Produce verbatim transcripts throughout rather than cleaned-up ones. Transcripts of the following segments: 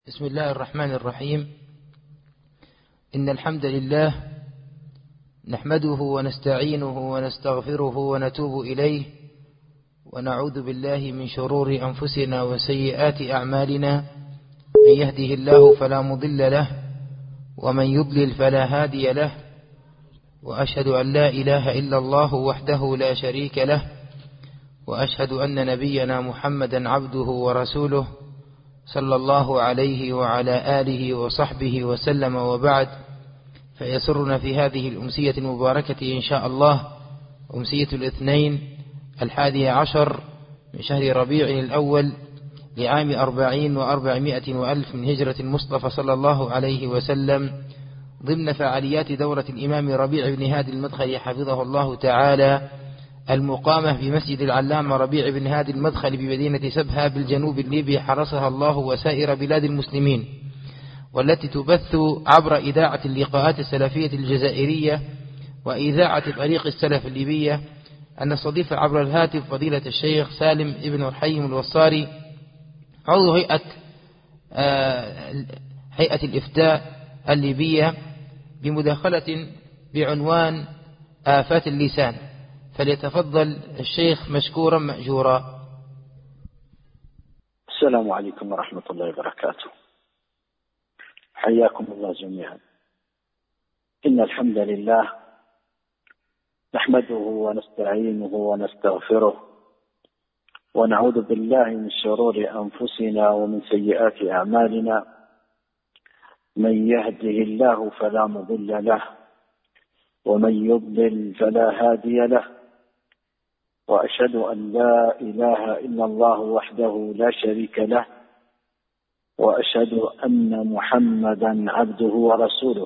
بسم الله الرحمن الرحيم. إن الحمد لله نحمده ونستعينه ونستغفره ونتوب إليه، ونعوذ بالله من شرور أنفسنا وسيئات أعمالنا. من يهده الله فلا مضل له، ومن يضلل فلا هادي له، وأشهد أن لا إله إلا الله وحده لا شريك له، وأشهد أن نبينا محمدا عبده ورسوله صلى الله عليه وعلى آله وصحبه وسلم، وبعد. فيسرنا في هذه الأمسية المباركة إن شاء الله، أمسية الاثنين الحادي عشر من شهر ربيع الأول لعام أربعين وأربعمائة وألف من هجرة المصطفى صلى الله عليه وسلم، ضمن فعاليات دورة الإمام ربيع بن هادي المدخلي حفظه الله تعالى، المقامة بمسجد العلامة ربيع بن هادي المدخلي بمدينة سبها بالجنوب الليبي، حرسها الله وسائر بلاد المسلمين، والتي تبث عبر إذاعة اللقاءات السلفية الجزائرية وإذاعة طريق السلف الليبية. أن نستضيف عبر الهاتف فضيلة الشيخ سالم ابن الحيم الوصاري، عضو هيئة هيئة الإفتاء الليبية، بمداخلة بعنوان آفات اللسان. فليتفضل الشيخ مشكورا مأجورا. السلام عليكم ورحمة الله وبركاته. حياكم الله جميعا. إن الحمد لله نحمده ونستعينه ونستغفره، ونعوذ بالله من شرور أنفسنا ومن سيئات أعمالنا. من يهده الله فلا مضل له، ومن يضلل فلا هادي له، وأشهد أن لا إله إلا الله وحده لا شريك له، وأشهد أن محمدا عبده ورسوله.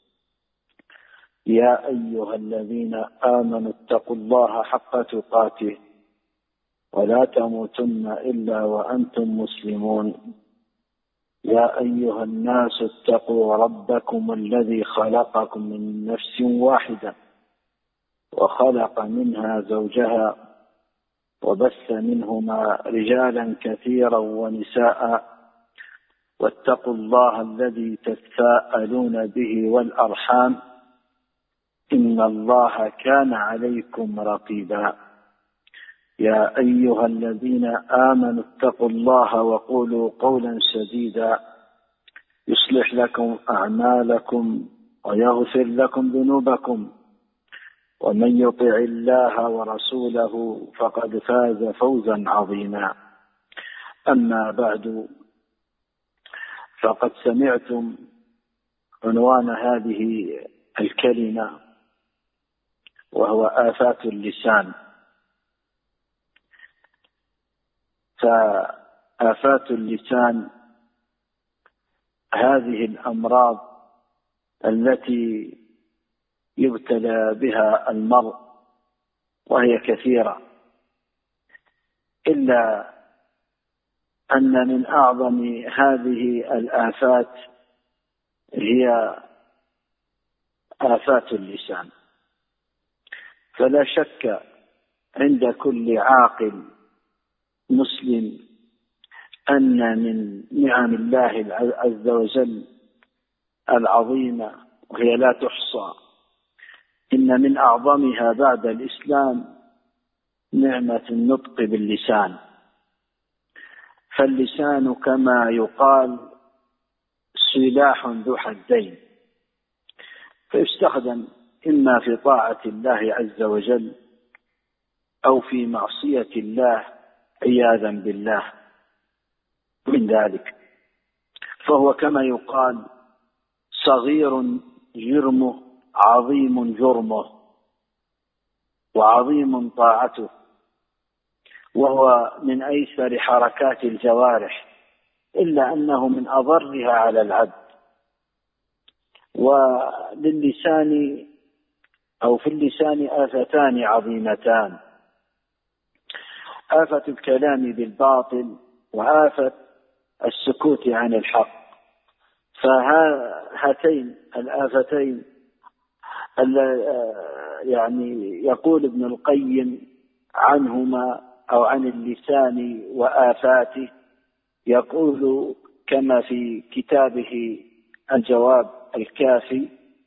يا أيها الذين آمنوا اتقوا الله حق تقاته، ولا تموتن إلا وأنتم مسلمون. يا أيها الناس اتقوا ربكم الذي خلقكم من نفس واحدة، وخلق منها زوجها، وبث منهما رجالا كثيرا ونساء، واتقوا الله الذي تساءلون به والأرحام، إن الله كان عليكم رقيبا. يا أيها الذين آمنوا اتقوا الله وقولوا قولا سديدا، يصلح لكم أعمالكم ويغفر لكم ذنوبكم، ومن يطع الله ورسوله فقد فاز فوزا عظيما. أما بعد، فقد سمعتم عنوان هذه الكلمة، وهو آفات اللسان. فآفات اللسان هذه الأمراض التي يبتلى بها المرء، وهي كثيرة، إلا أن من أعظم هذه الآفات هي آفات اللسان. فلا شك عند كل عاقل مسلم أن من نعم الله عز وجل العظيمة، وهي لا تحصى، إن من أعظمها بعد الإسلام نعمة النطق باللسان. فاللسان كما يقال سلاح ذو حدين، فيستخدم إما في طاعة الله عز وجل أو في معصية الله عياذا بالله من ذلك. فهو كما يقال صغير جرمه، عظيم جرمه، وعظيم طاعته، وهو من أيسر حركات الجوارح، إلا أنه من أضرها على العبد. وللسان أو في اللسان آفتان عظيمتان: آفة الكلام بالباطل، وآفة السكوت عن الحق. فهاتين الآفتين يعني يقول ابن القيم عنهما أو عن اللسان وآفاته، يقول كما في كتابه الجواب الكافي.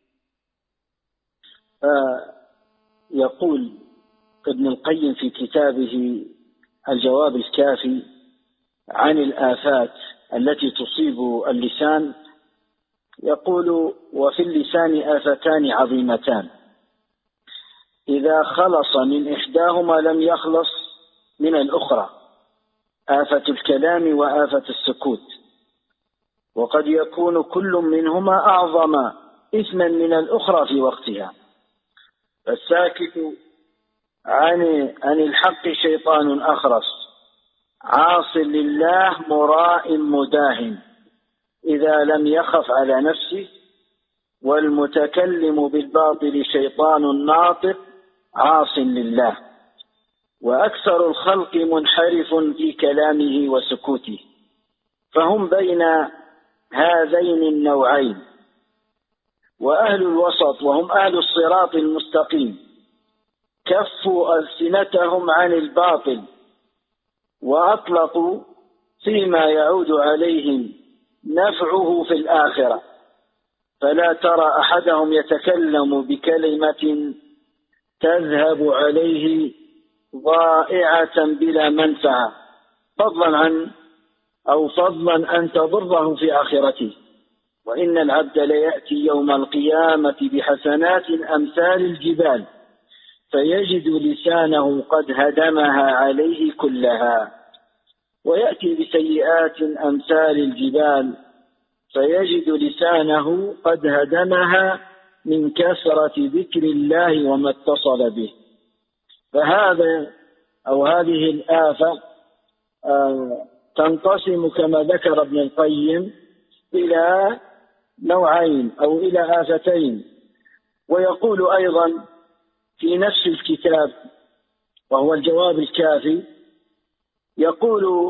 يقول ابن القيم في كتابه الجواب الكافي عن الآفات التي تصيب اللسان، يقول: وفي اللسان آفتان عظيمتان، إذا خلص من إحداهما لم يخلص من الأخرى، آفة الكلام وآفة السكوت، وقد يكون كل منهما أعظم إثما من الأخرى في وقتها. فالساكت عن عن الحق شيطان أخرس، عاص لله مراء مداهن، إذا لم يخف على نفسه، والمتكلم بالباطل شيطان ناطق عاص لله، وأكثر الخلق منحرف في كلامه وسكوته، فهم بين هذين النوعين. وأهل الوسط وهم أهل الصراط المستقيم كفوا ألسنتهم عن الباطل، وأطلقوا فيما يعود عليهم نفعه في الآخرة، فلا ترى أحدهم يتكلم بكلمة تذهب عليه ضائعة بلا منفعة، فضلا عن أو فضلا أن تضره في آخرته. وإن العبد ليأتي يوم القيامة بحسنات أمثال الجبال، فيجد لسانه قد هدمها عليه كلها، ويأتي بسيئات أمثال الجبال، فيجد لسانه قد هدمها من كثرة ذكر الله وما اتصل به. فهذا أو هذه الآفة تنقسم كما ذكر ابن القيم إلى نوعين أو إلى آفتين. ويقول أيضا في نفس الكتاب وهو الجواب الكافي، يقول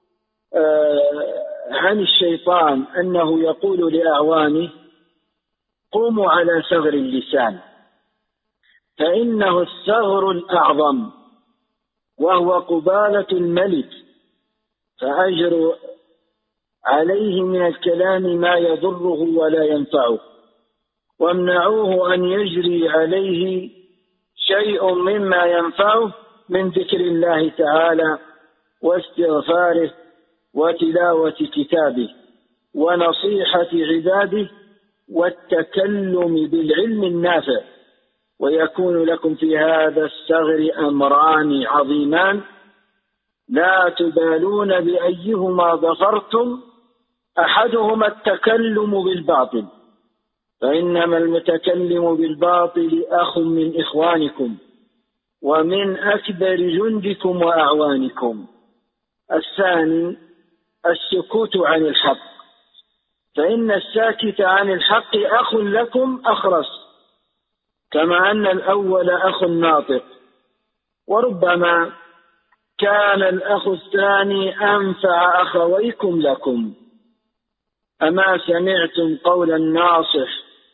عن الشيطان أنه يقول لأعوانه: قوموا على ثغر اللسان، فإنه الثغر الأعظم، وهو قبالة الملك، فأجروا عليه من الكلام ما يضره ولا ينفعه، وامنعوه أن يجري عليه شيء مما ينفعه من ذكر الله تعالى واستغفاره وتلاوة كتابه ونصيحة عباده والتكلم بالعلم النافع. ويكون لكم في هذا الثغر أمران عظيمان لا تبالون بأيهما ظفرتم، أحدهما التكلم بالباطل، فإنما المتكلم بالباطل أخ من إخوانكم ومن أكبر جندكم وأعوانكم. الثاني السكوت عن الحق، فإن الساكت عن الحق أخ لكم أخرس، كما أن الأول أخ ناطق، وربما كان الأخ الثاني أنفع أخويكم لكم. أما سمعتم قول الناصح: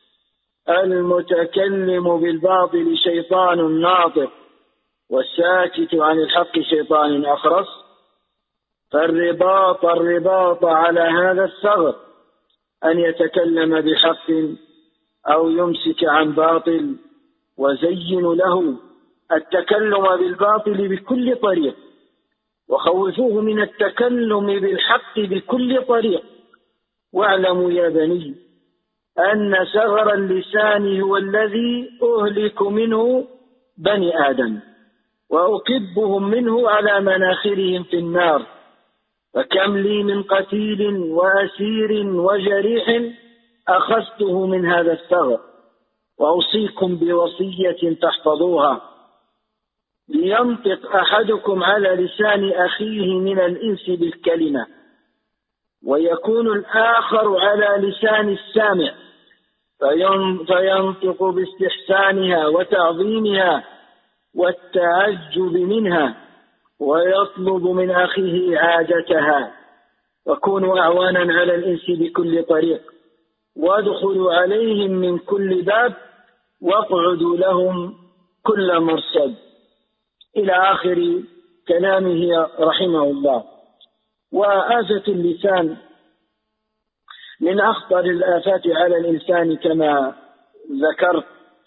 المتكلم بالباطل شيطان ناطق، والساكت عن الحق شيطان أخرس؟ فالرباط الرباط على هذا الثغر أن يتكلم بحق أو يمسك عن باطل، وزين له التكلم بالباطل بكل طريق، وخوفوه من التكلم بالحق بكل طريق. واعلموا يا بني أن ثغر اللسان هو الذي أهلك منه بني آدم، وأكبهم منه على مناخرهم في النار، فكم لي من قتيل وأسير وجريح أخذته من هذا الثغر. وأوصيكم بوصية تحفظوها: لينطق أحدكم على لسان أخيه من الإنس بالكلمة، ويكون الآخر على لسان السامع، فينطق باستحسانها وتعظيمها والتعجب منها، ويطلب من أخيه إعادتها. وكونوا أعوانا على الإنس بكل طريق، وادخلوا عليهم من كل باب، واقعدوا لهم كل مرصد، إلى آخر كلامه رحمه الله. وآفة اللسان من أخطر الآفات على الإنسان كما ذكرت.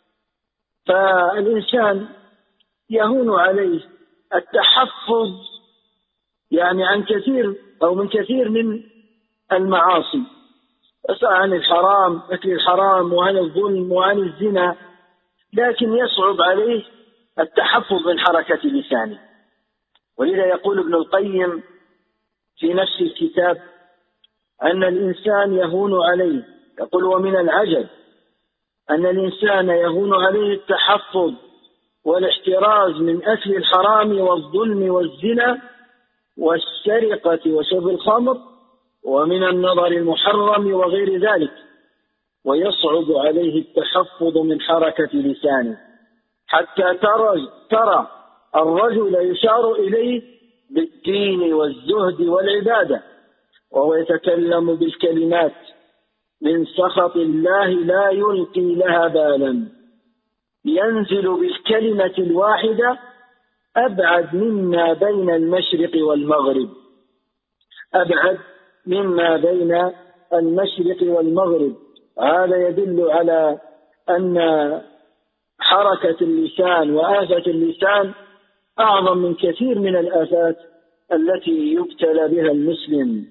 فالإنسان يهون عليه التحفظ يعني عن كثير أو من كثير من المعاصي، سواء عن الحرام أكل الحرام وعن الظلم وعن الزنا، لكن يصعب عليه التحفظ من حركة لسانه. ولذا يقول ابن القيم في نفس الكتاب أن الإنسان يهون عليه، يقول ومن العجب أن الإنسان يهون عليه التحفظ والاحتراز من أكل الحرام والظلم والزنا والسرقة وشرب الخمر ومن النظر المحرم وغير ذلك، ويصعب عليه التحفظ من حركة لسانه، حتى ترى, ترى الرجل يشار إليه بالدين والزهد والعبادة وهو يتكلم بالكلمات من سخط الله لا يلقي لها بالا، ينزل بالكلمة الواحدة أبعد مما بين المشرق والمغرب، أبعد مما بين المشرق والمغرب. هذا يدل على أن حركة اللسان وآفة اللسان أعظم من كثير من الآفات التي يبتلى بها المسلم.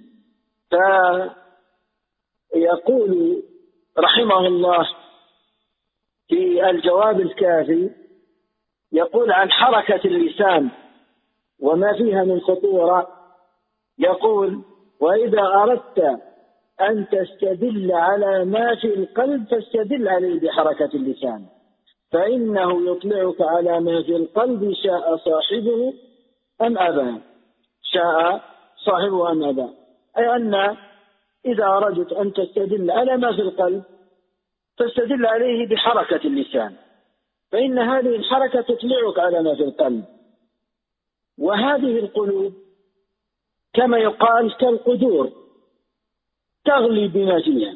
فيقول رحمه الله في الجواب الكافي، يقول عن حركة اللسان وما فيها من خطورة، يقول وإذا أردت أن تستدل على ما في القلب فاستدل عليه بحركة اللسان، فإنه يطلعك على ما في القلب شاء صاحبه أم أبى، شاء صاحبه أم أبى، أي أن إذا أردت أن تستدل على ما في القلب فاستدل عليه بحركة اللسان، فإن هذه الحركة تطلعك على ما في القلب. وهذه القلوب كما يقال كالقدور تغلي بما فيها،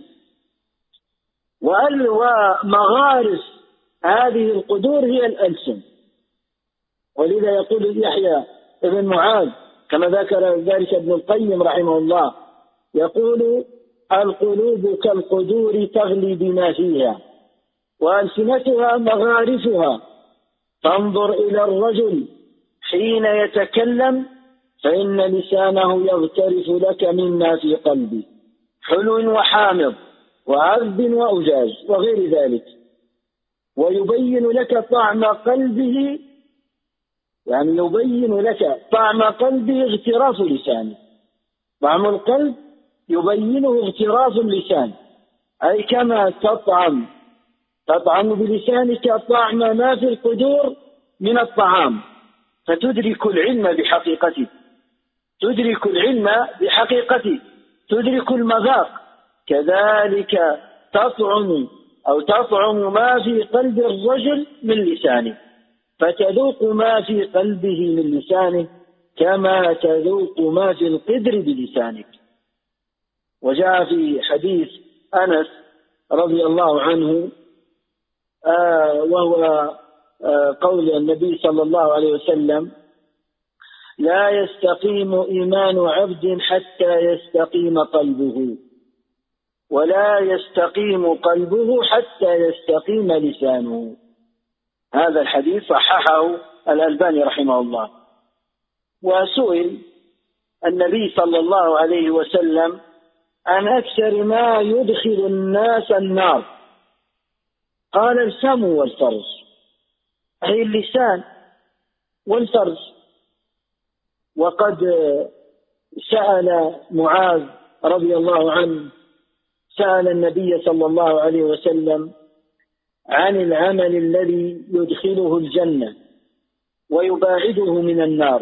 ومغارس هذه القدور هي الألسن. ولذا يقول يحيى ابن معاذ كما ذكر ذلك ابن القيم رحمه الله، يقول القلوب كالقدور تغلي بما فيها وألسنتها مغارفها، فانظر إلى الرجل حين يتكلم فإن لسانه يغترف لك مما في قلبه، حلو وحامض وعذب وأجاج وغير ذلك، ويبين لك طعم قلبه، يعني يبين لك طعم قلبه اغتراف لسانه. طعم القلب يبينه اغتراف اللسان، أي كما تطعم تطعم بلسانك طعم ما في القدور من الطعام فتدرك العلم بحقيقته، تدرك العلم بحقيقته، تدرك المذاق، كذلك تطعم أو تطعم ما في قلب الرجل من لسانه، فتذوق ما في قلبه من لسانه كما تذوق ما في القدر بلسانك. وجاء في حديث أنس رضي الله عنه آه وهو آه قول النبي صلى الله عليه وسلم: لا يستقيم إيمان عبد حتى يستقيم قلبه، ولا يستقيم قلبه حتى يستقيم لسانه. هذا الحديث صححه الألباني رحمه الله. وسئل النبي صلى الله عليه وسلم عن أكثر ما يدخل الناس النار، قال الفم والفرج، أي اللسان والفرج. وقد سأل معاذ رضي الله عنه سأل النبي صلى الله عليه وسلم عن العمل الذي يدخله الجنة ويباعده من النار،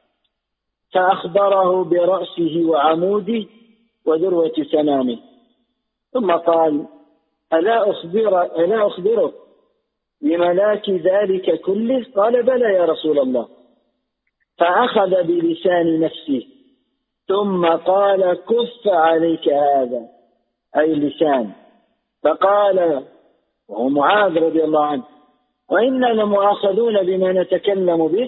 فأخبره برأسه وعموده وذروة سنامه، ثم قال: ألا أخبر ألا أخبرك بملاك ذلك كله؟ قال: بلى يا رسول الله. فأخذ بلسان نفسه ثم قال: كف عليك هذا، أي اللسان. فقال وهو معاذ رضي الله عنه: وإنا لمؤاخذون بما نتكلم به.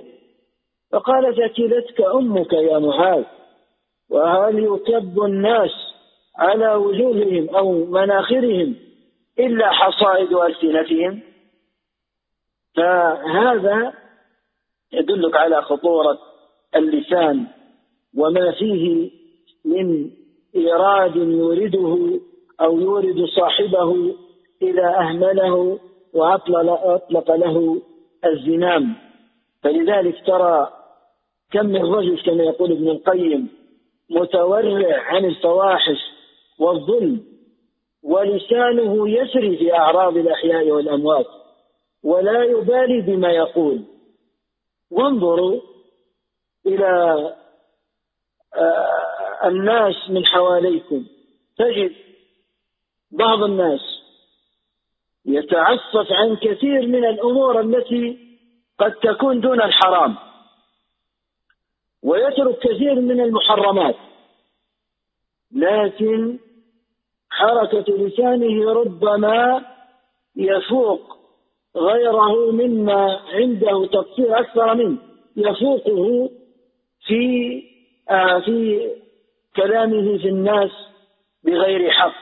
فقال: ثكلتك أمك يا معاذ، وهل يكب الناس على وجوههم أو مناخرهم إلا حصائد ألسنتهم. فهذا يدلك على خطورة اللسان وما فيه من إيراد يورده أو يورد صاحبه إذا أهمله وأطلق له الزمام. فلذلك ترى كم من رجل كما يقول ابن القيم متورع عن الفواحش والظلم ولسانه يسري في أعراض الأحياء والأموات ولا يبالي بما يقول. وانظروا إلى الناس من حواليكم، تجد بعض الناس يتعفف عن كثير من الأمور التي قد تكون دون الحرام ويترك كثير من المحرمات، لكن حركة لسانه ربما يفوق غيره مما عنده تقصير أكثر منه، يفوقه في آه في كلامه في الناس بغير حق.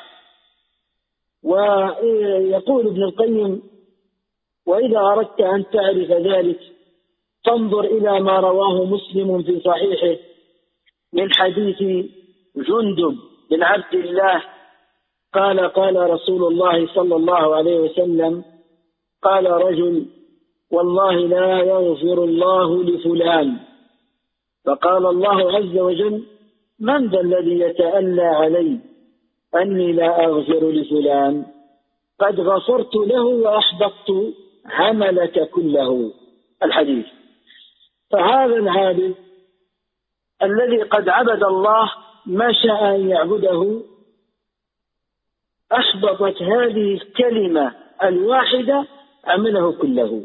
ويقول ابن القيم: وإذا أردت أن تعرف ذلك فانظر إلى ما رواه مسلم في صحيحه من حديث جندب بن عبد الله قال: قال رسول الله صلى الله عليه وسلم: قال رجل: والله لا يغفر الله لفلان. فقال الله عز وجل: من ذا الذي يتألى علي أني لا أغفر لفلان؟ قد غفرت له وأحبطت عملك كله. الحديث. فهذا العابد الذي قد عبد الله ما شاء أن يعبده أحبطت هذه الكلمة الواحدة عمله كله.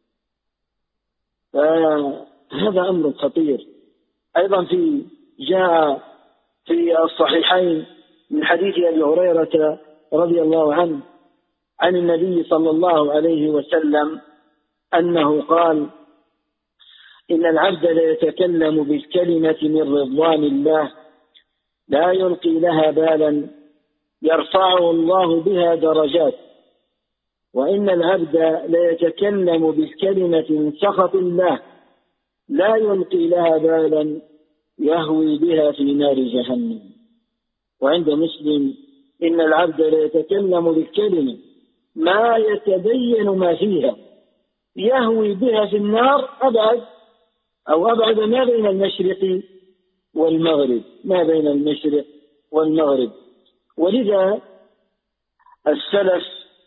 فهذا أمر خطير. أيضا في جاء في الصحيحين من حديث أبي هريرة رضي الله عنه عن النبي صلى الله عليه وسلم أنه قال: إن العبد ليتكلم بالكلمة من رضوان الله لا يلقي لها بالا يرفعه الله بها درجات، وإن العبد ليتكلم بالكلمة من سخط الله لا يلقي لها بالا يهوي بها في نار جهنم. وعند مسلم: إن العبد ليتكلم بالكلمة ما يتبين ما فيها يهوي بها في النار أبعد أو أبعد ما بين المشرق والمغرب ما بين المشرق والمغرب. ولذا السلف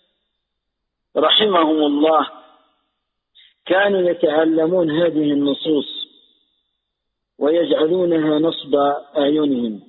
رحمهم الله كانوا يتعلمون هذه النصوص ويجعلونها نصب أعينهم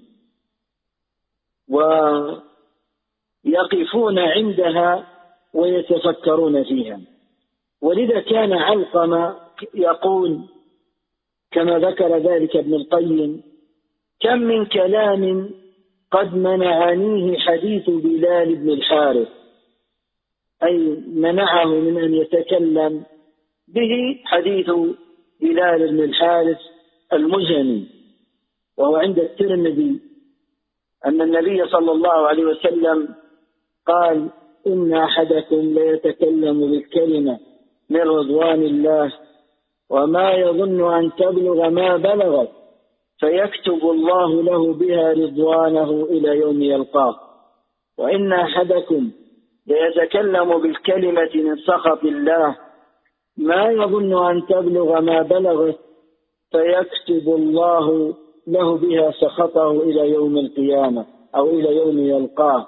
ويقفون عندها ويتفكرون فيها. ولذا كان علقمة يقول كما ذكر ذلك ابن القيم: كم من كلام قد منعنيه حديث بلال بن الحارث، أي منعه من أن يتكلم به حديث بلال بن الحارث المزني. وهو عند الترمذي أن النبي صلى الله عليه وسلم قال: إن أحدكم ليتكلم بالكلمة من رضوان الله وما يظن أن تبلغ ما بلغت فيكتب الله له بها رضوانه إلى يوم يلقاه، وإن أحدكم ليتكلم بالكلمة من سخط الله ما يظن أن تبلغ ما بلغت فيكتب الله له بها سخطه إلى يوم القيامة أو إلى يوم يلقاه.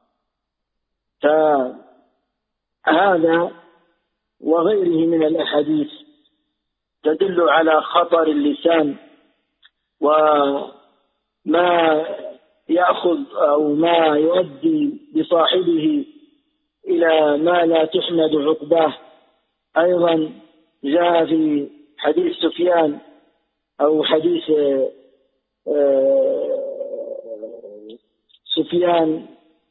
فهذا وغيره من الأحاديث تدل على خطر اللسان وما يأخذ أو ما يؤدي بصاحبه إلى ما لا تحمد عقباه. أيضا جاء في حديث سفيان أو حديث سفيان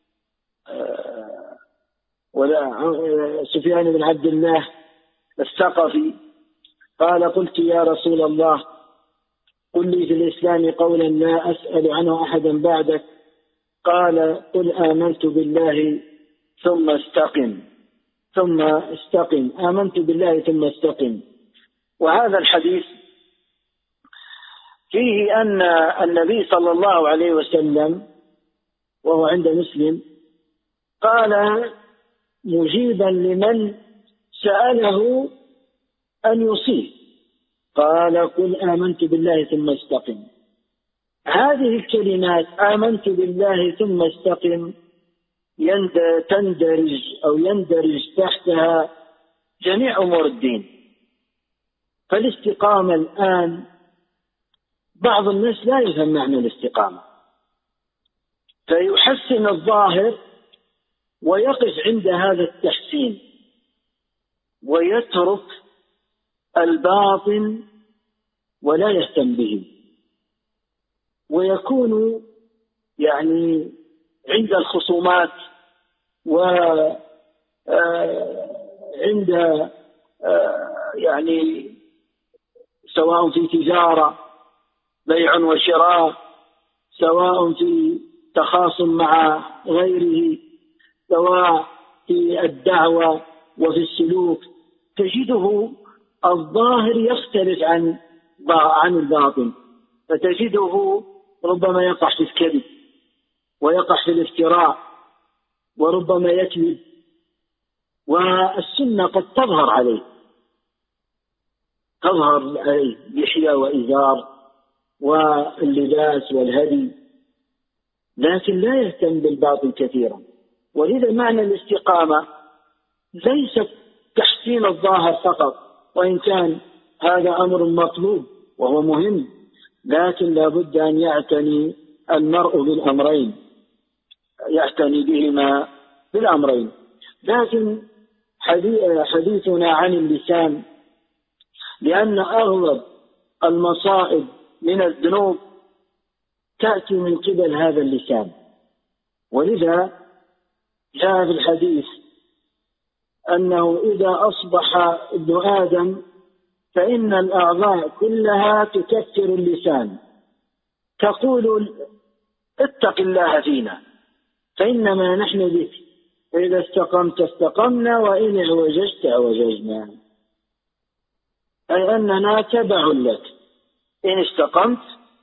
ولا سفيان بن عبد الله الثقفي قال: قلت يا رسول الله قل لي في الإسلام قولا لا أسأل عنه أحدا بعدك، قال قل آمنت بالله ثم استقم ثم استقم آمنت بالله ثم استقم. وهذا الحديث فيه أن النبي صلى الله عليه وسلم وهو عند مسلم قال مجيبا لمن سأله أن يصيب، قال قل آمنت بالله ثم استقم. هذه الكلمات آمنت بالله ثم استقم تندرج أو يندرج تحتها جميع أمور الدين. فالاستقامة الآن بعض الناس لا يفهم معنى الاستقامة، فيحسن الظاهر ويقف عند هذا التحسين ويترك الباطن ولا يهتم به، ويكون يعني عند الخصومات وعند يعني سواء في تجارة بيع وشراء، سواء في تخاصم مع غيره، سواء في الدعوة وفي السلوك، تجده الظاهر يختلف عن عن الباطن، فتجده ربما يقع في الكذب ويقع في الافتراء وربما يكذب، والسنة قد تظهر عليه تظهر عليه لحية وإزار واللباس والهدي، لكن لا يهتم بالباطن كثيرا. ولذا معنى الاستقامة ليس تحسين الظاهر فقط، وإن كان هذا أمر مطلوب وهو مهم، لكن لا بد أن يعتني المرء بالأمرين، يعتني بهما بالأمرين. لكن حديثنا عن اللسان، لأن أغلب المصائب من الذنوب تأتي من قبل هذا اللسان. ولذا جاء في الحديث أنه إذا أصبح ابن آدم فإن الأعضاء كلها تكفر اللسان، تقول اتق الله فينا فإنما نحن بك، فإذا استقمت استقمنا وإن اعوججت اعوججنا، أي أننا تبع لك، إن استقمت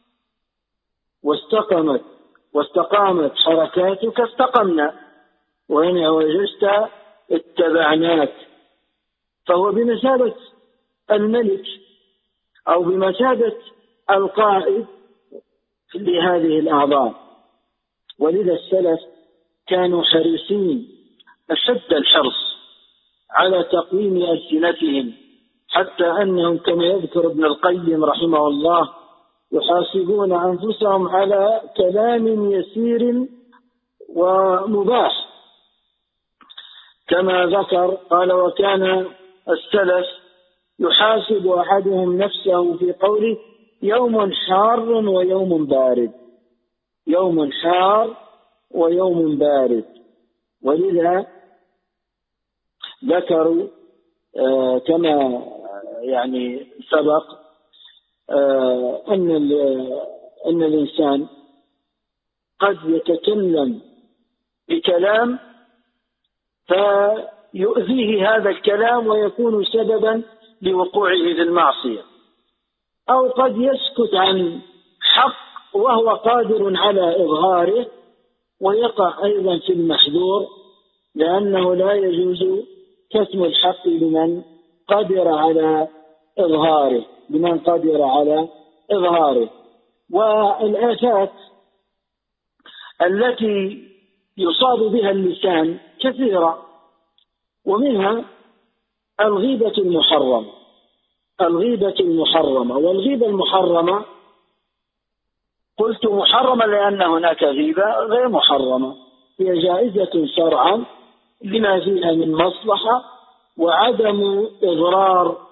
واستقمت واستقامت حركاتك استقمنا، وإن اعوججت اتبعناك. فهو بمثابة الملك أو بمثابة القائد لهذه الأعضاء. ولذا السلف كانوا حريصين أشد الحرص على تقويم ألسنتهم، حتى أنهم كما يذكر ابن القيم رحمه الله يحاسبون أنفسهم على كلام يسير ومباح، كما ذكر قال وكان السلف يحاسب أحدهم نفسه في قوله يوم حار ويوم بارد، يوم حار ويوم بارد. ولذا ذكروا آه كما يعني سبق آه أن أن الإنسان قد يتكلم بكلام فيؤذيه هذا الكلام ويكون سببا لوقوعه في المعصية، أو قد يسكت عن حق وهو قادر على إظهاره ويقع أيضا في المحذور، لأنه لا يجوز كتم الحق لمن قدر على إظهاره لمن قدر على إظهاره. والآفات التي يصاب بها اللسان كثيرة، ومنها الغيبة المحرمة الغيبة المحرمة والغيبة المحرمة قلت محرمة لأن هناك غيبة غير محرمة، هي جائزة شرعا لما فيها من مصلحة وعدم إضرار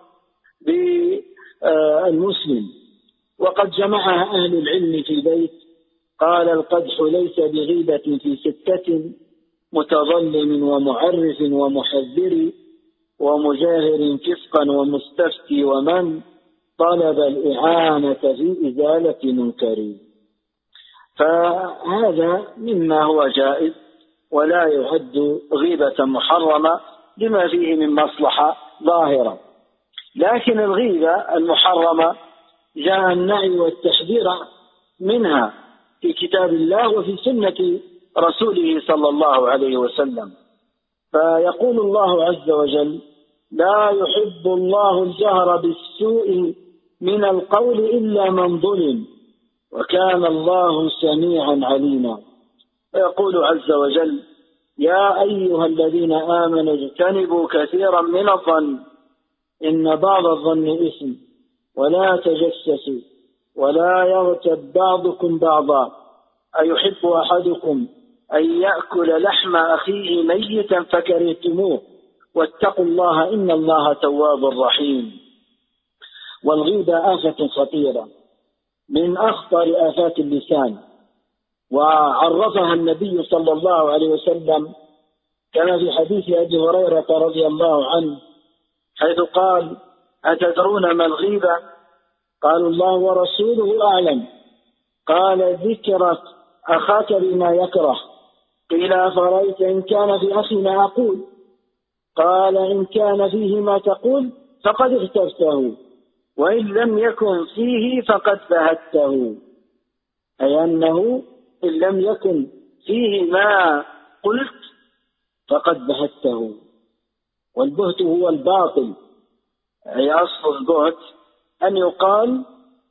بالمسلم. وقد جمعها أهل العلم في بيت قال القدح ليس بغيبة في ستة متظلم ومعرف ومحذر ومجاهر فسقا ومستفتي ومن طلب الإعانة في إزالة منكر. فهذا مما هو جائز ولا يعد غيبة محرمة لما فيه من مصلحة ظاهرة. لكن الغيبة المحرمة جاء النهي والتحذير منها في كتاب الله وفي سنة رسوله صلى الله عليه وسلم. فيقول الله عز وجل: لا يحب الله الجهر بالسوء من القول إلا من ظلم وكان الله سميعا عليما. ويقول عز وجل: يا أيها الذين آمنوا اجتنبوا كثيرا من الظن إن بعض الظن إثم ولا تجسسوا ولا يغتب بعضكم بعضا أيحب أحدكم أن يأكل لحم أخيه ميتا فكرهتموه واتقوا الله إن الله تواب رحيم. والغيبة آفة خطيرة من أخطر آفات اللسان، وعرفها النبي صلى الله عليه وسلم كما في حديث أبي هريرة رضي الله عنه حيث قال: أتدرون ما الغيبة؟ قالوا: الله ورسوله أعلم. قال: ذكرك أخاك بما يكره. قيل: أفرأيت إن كان في أخي ما أقول؟ قال: إن كان فيه ما تقول فقد اغتبته، وإن لم يكن فيه فقد بهته. أي أنه إن لم يكن فيه ما قلت فقد بهته. والبهت هو الباطل، أي أصل البهت أن يقال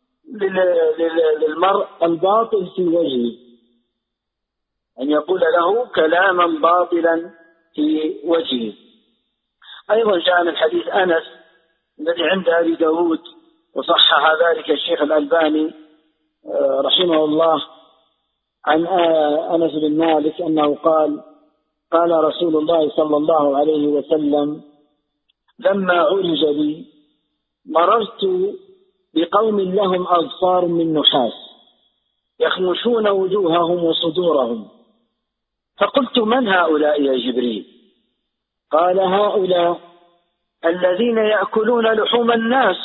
للمرء الباطل في وجهه، أن يقول له كلاما باطلا في وجهه. أيضا جاء من حديث أنس الذي عند أبي داود وصحح ذلك الشيخ الألباني رحمه الله عن أنس بن مالك أنه قال: قال رسول الله صلى الله عليه وسلم: لما عرج بي مررت بقوم لهم أظفار من نحاس يخمشون وجوههم وصدورهم، فقلت: من هؤلاء يا جبريل؟ قال: هؤلاء الذين يأكلون لحوم الناس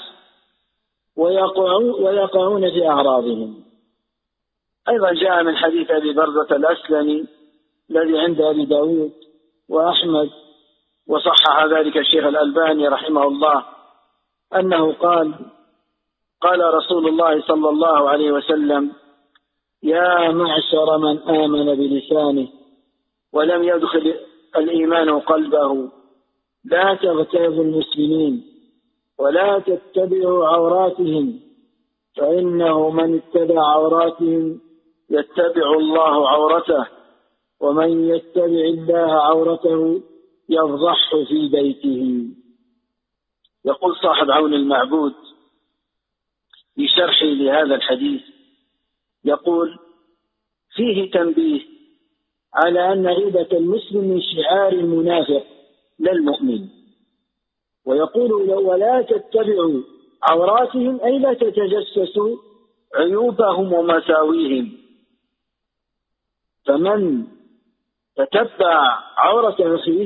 ويقعون في أعراضهم. أيضا جاء من حديث أبي برزة الأسلمي الذي عند أبي داود وأحمد وصحح ذلك الشيخ الألباني رحمه الله أنه قال: قال رسول الله صلى الله عليه وسلم: يا معشر من آمن بلسانه ولم يدخل الإيمان قلبه، لا تغتابوا المسلمين ولا تتبعوا عوراتهم، فإنه من اتبع عوراتهم يتبع الله عورته، ومن يتبع الله عورته يفضحه في بيته. يقول صاحب عون المعبود في شرحه لهذا الحديث، يقول: فيه تنبيه على أن غيبة المسلم من شعار المنافق لا المؤمن. ويقول: ولا تتبعوا عوراتهم أي لا تتجسسوا عيوبهم ومساويهم. فمن تتبع عورة أخيه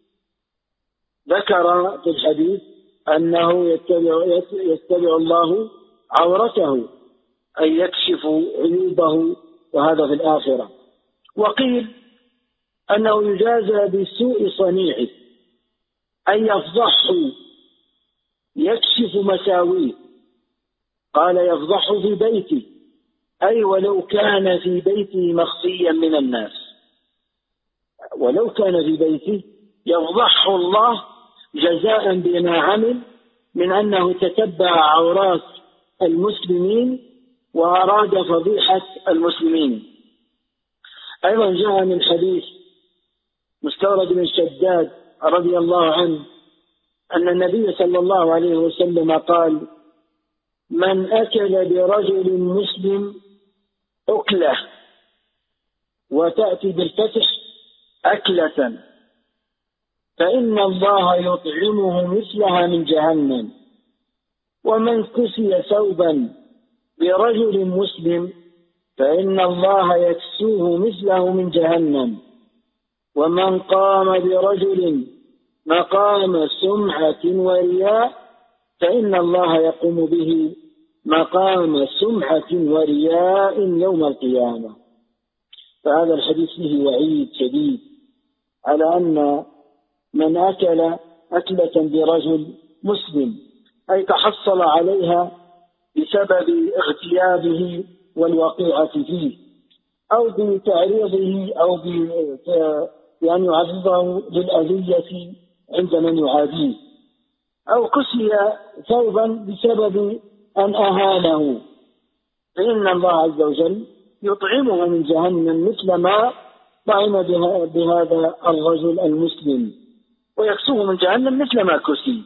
ذكر في الحديث أنه يتبع, يتبع الله عورته أي يكشف عيوبه، وهذا في الآخرة. وقيل أنه يجازى بسوء صنيعه أي يفضحه يكشف مساويه. قال: يفضحه في بيته أي ولو كان في بيته مخفيا من الناس، ولو كان في بيته يفضحه الله جزاء بما عمل من أنه تتبع عورات المسلمين وأراد فضيحة المسلمين. أيضا جاء من حديث مستورد بن شداد رضي الله عنه أن النبي صلى الله عليه وسلم قال: من أكل برجل مسلم أكله، وتأتي بالفتح أكلة، فإن الله يطعمه مثلها من جهنم. ومن كسي ثوبا برجل مسلم فإن الله يكسوه مثله من جهنم. ومن قام برجل مقام سمعة ورياء فإن الله يقوم به مقام سمعة ورياء يوم القيامة. فهذا الحديث فيه وعيد شديد على أن من أكل أكلة برجل مسلم أي تحصل عليها بسبب اغتيابه والوقيعة فيه أو بتعريضه أو بأن يعرضه للأذية عند من يعاديه أو كسي ثوبا بسبب أن أهانه، فإن الله عز وجل يطعمه من جهنم مثل ما طعم بهذا الرجل المسلم، ويكسوه من جهنم مثل ما كسي.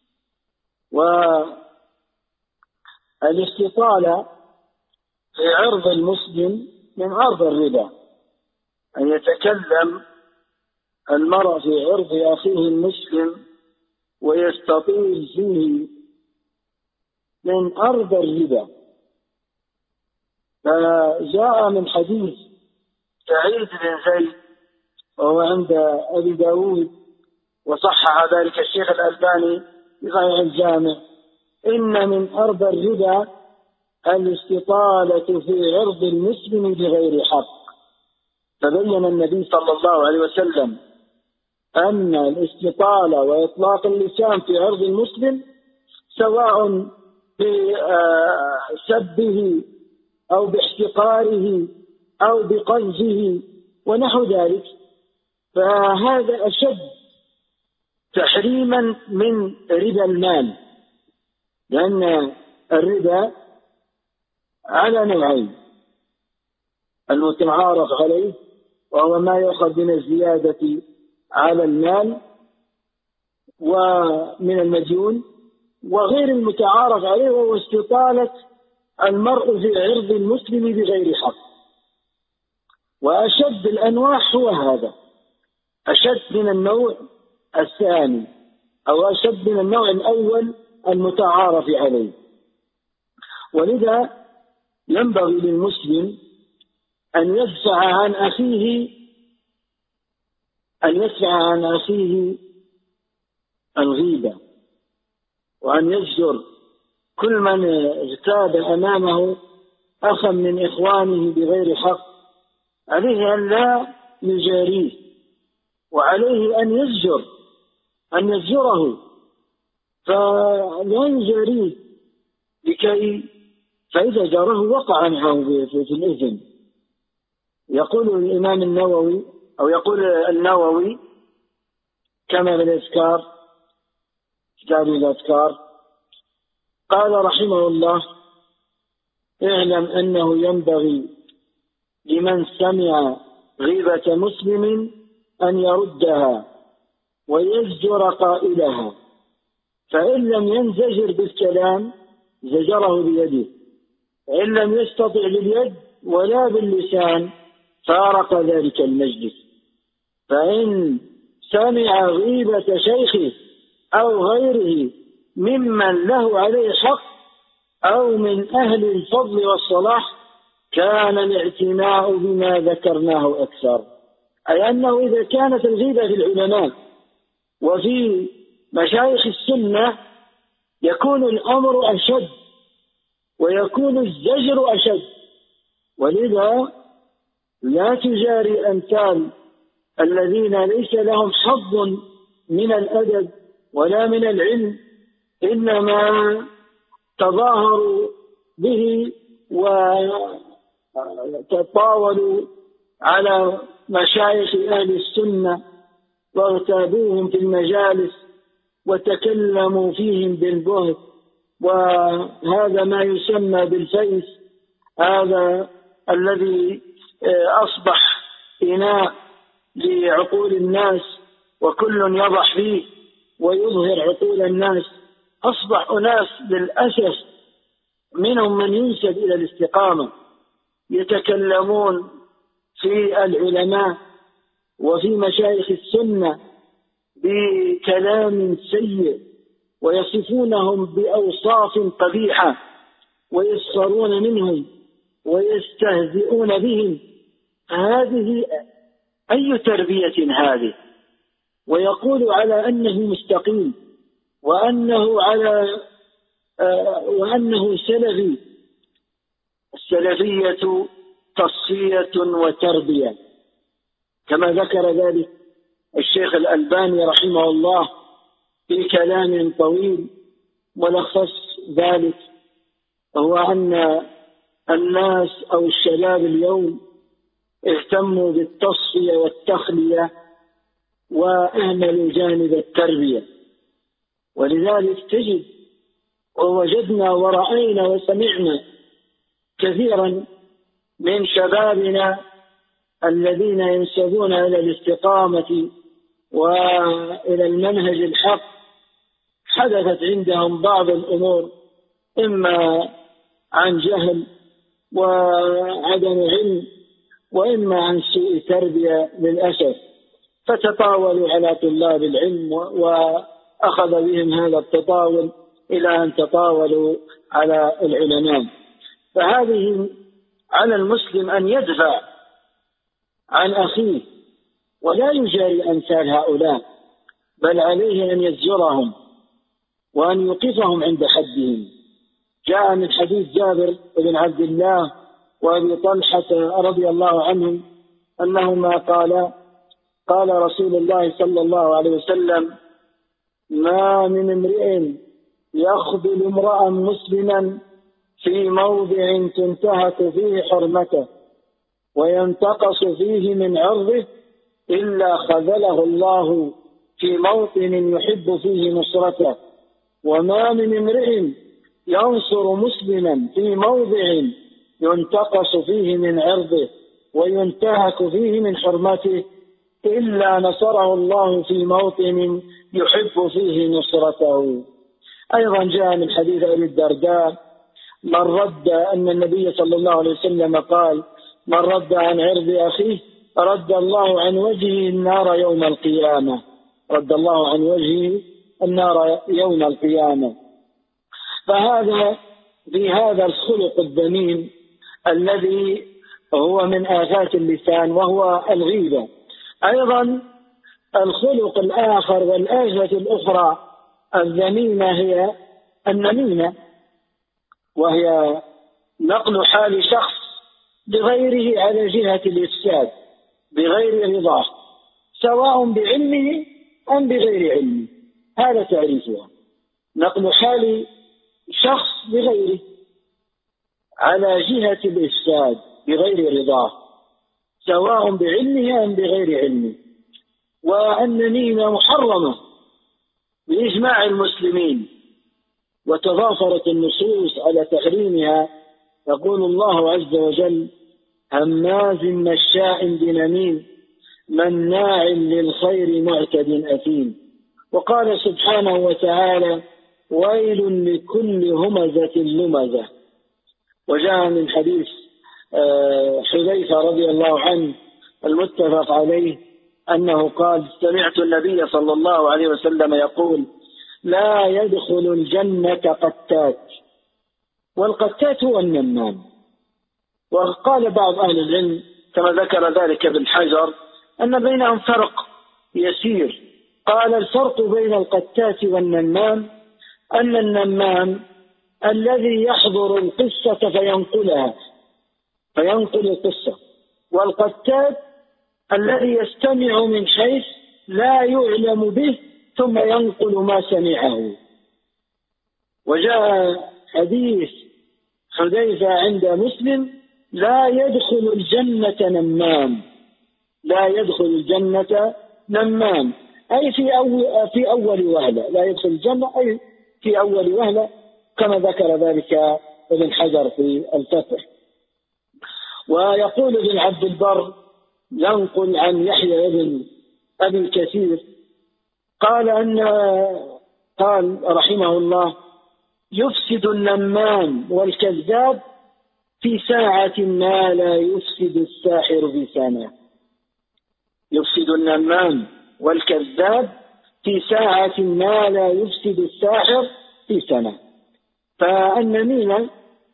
والاستطالة في عرض المسلم من عرض الربا، أن يتكلم المرء في عرض أخيه المسلم ويستطيل فيه من أرض الربا. فجاء من حديث سعيد بن زيد وهو عند أبي داود وصحح ذلك الشيخ الألباني في صحيح الجامع: إن من أرض الربا الاستطالة في عرض المسلم بغير حق. فبين النبي صلى الله عليه وسلم أن الاستطالة وإطلاق اللسان في عرض المسلم سواء بسبه أو باحتقاره أو بقذفه ونحو ذلك، فهذا أشد تحريما من ربا المال، لأن الربا على نوعين: المتعارف عليه وهو ما يؤخذ من الزيادة على المال ومن المديون، وغير المتعارف عليه وهو استطالة المرء في عرض المسلم بغير حق. وأشد الأنواع هو هذا، أشد من النوع الثاني أو أشد من النوع الأول المتعارف عليه. ولذا ينبغي للمسلم أن يدفع عن أخيه أن يدفع عن أخيه الغيبة، وأن يزجر كل من اغتاب أمامه أخا من إخوانه بغير حق، عليه أن لا يجاريه، وعليه أن يزجر أن يزجره فلا يجاريه لكي فإذا جاره وقع معه في الإثم. يقول الإمام النووي أو يقول النووي كما في الأذكار، كتاب الأذكار، قال رحمه الله: اعلم أنه ينبغي لمن سمع غيبة مسلم أن يردها ويزجر قائلها، فإن لم ينزجر بالكلام زجره بيده، فإن لم يستطع باليد ولا باللسان فارق ذلك المجلس. فإن سمع غيبة شيخه أو غيره ممن له عليه حق أو من أهل الفضل والصلاح كان الاعتناء بما ذكرناه أكثر. أي أنه إذا كانت الغيبة في العلماء وفي مشايخ السنة يكون الأمر أشد ويكون الزجر أشد. ولذا لا تجاري أمثال الذين ليس لهم حظ من الأدب ولا من العلم، إنما تظاهروا به وتطاولوا على مشايخ أهل السنة واغتابوهم في المجالس وتكلموا فيهم بالبهت، وهذا ما يسمى بالفيس، هذا الذي أصبح إناء لعقول الناس وكل يضح فيه ويظهر عقول الناس. أصبح أناس للأسف منهم من ينسب إلى الاستقامة يتكلمون في العلماء وفي مشايخ السنة بكلام سيء ويصفونهم بأوصاف قبيحة ويسخرون منهم ويستهزئون بهم. هذه أي تربية هذه؟ ويقول على أنه مستقيم وأنه على آه وأنه سلفي. السلفية تصفية وتربية، كما ذكر ذلك الشيخ الألباني رحمه الله في كلام طويل. ملخص ذلك هو أن الناس أو الشباب اليوم اهتموا بالتصفية والتخلية وأهملوا جانب التربية، ولذلك تجد ووجدنا ورأينا وسمعنا كثيرا من شبابنا الذين ينسبون إلى الاستقامة وإلى المنهج الحق حدثت عندهم بعض الأمور إما عن جهل وعدم علم وإما عن سوء تربية للأسف، فتطاولوا على طلاب العلم وأخذ بهم هذا التطاول إلى أن تطاولوا على العلماء. فهذه على المسلم أن يدفع عن أخيه ولا يجاري أمثال هؤلاء، بل عليه أن يزجرهم وأن يوقفهم عند حدهم. جاء من حديث جابر بن عبد الله وأبي طلحة رضي الله عنهم أنهما قالا قال رسول الله صلى الله عليه وسلم: ما من امرئ يخذل امرأ مسلما في موضع تنتهك فيه حرمته وينتقص فيه من عرضه إلا خذله الله في موطن يحب فيه نصرته. وما من امرئ ينصر مسلما في موضع ينتقص فيه من عرضه وينتهك فيه من حرمته إلا نصره الله في موطن يحب فيه نصرته. أيضا جاء من حديث أبي الدرداء من رد أن النبي صلى الله عليه وسلم قال: من رد عن عرض أخيه رد الله عن وجهه النار يوم القيامة. رد الله عن وجهه النار يوم القيامة. فهذا بهذا الخلق الذميم الذي هو من آفات اللسان وهو الغيبة. أيضا الخلق الآخر والآفة الأخرى الذميمة هي النميمة، وهي نقل حال شخص بغيره على جهة الإفساد بغير رضاه، سواء بعلمه أم بغير علمه. هذا تعريفها، نقل حال شخص بغيره على جهة الإفساد بغير رضاه، سواء بعلمه أم بغير علمه. والنميمة محرمة بإجماع المسلمين، وتضافرت النصوص على تحريمها. يقول الله عز وجل: هماز مشاء بنميم مناع للخير معتد أثيم. وقال سبحانه وتعالى: ويل لكل همزة لمزة. وجاء من حديث حذيفة رضي الله عنه المتفق عليه أنه قال: سمعت النبي صلى الله عليه وسلم يقول: لا يدخل الجنة قتات. والقتات هو النمام. وقال بعض أهل العلم كما ذكر ذلك ابن حجر أن بينهم فرق يسير. قال: الفرق بين القتات والنمام أن النمام الذي يحضر القصة فينقلها فينقل القصة، والقتات الذي يستمع من حيث لا يعلم به ثم ينقل ما سمعه. وجاء حديث حذيفة عند مسلم: لا يدخل الجنة نمام. لا يدخل الجنة نمام أي في أول, في أول وهلة. لا يدخل الجنة أي في أول وهلة، كما ذكر ذلك ابن حجر في الفتح. ويقول ابن عبد البر ينقل عن يحيى بن أبي كثير قال أن قال رحمه الله: يفسد النمام والكذاب في ساعة ما لا يفسد الساحر في سنة. يفسد النمام والكذاب في ساعة ما لا يفسد الساحر في سنة. فالنميمة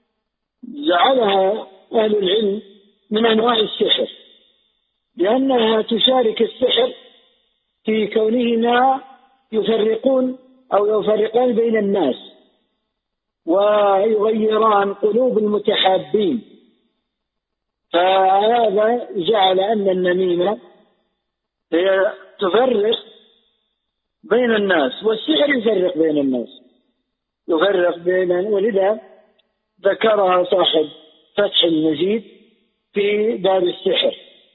جعلها أهل العلم من أنواع السحر، لأنها تشارك السحر في كونهما يفرقون أو يفرقان بين الناس ويغيران قلوب المتحابين. فهذا جعل أن النميمة هي تفرق بين الناس، والسحر يفرق بين الناس، يفرق بين، ولذا ذكرها صاحب فتح المجيد في باب السحر.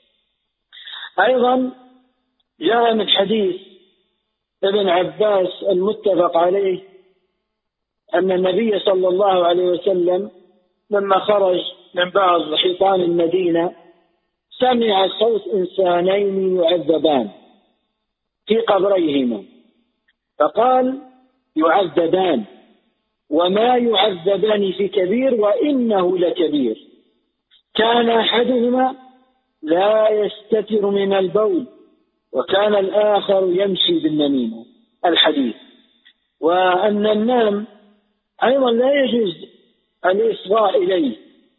أيضا جاء من حديث ابن عباس المتفق عليه أن النبي صلى الله عليه وسلم لما خرج من بعض حيطان المدينة سمع صوت إنسانين يعذبان في قبريهما، فقال: يعذبان وما يعذبان في كبير وإنه لكبير، كان أحدهما لا يستتر من البول وكان الآخر يمشي بالنميمة. الحديث. وأن النام أيضا لا يجوز الإصغاء إليه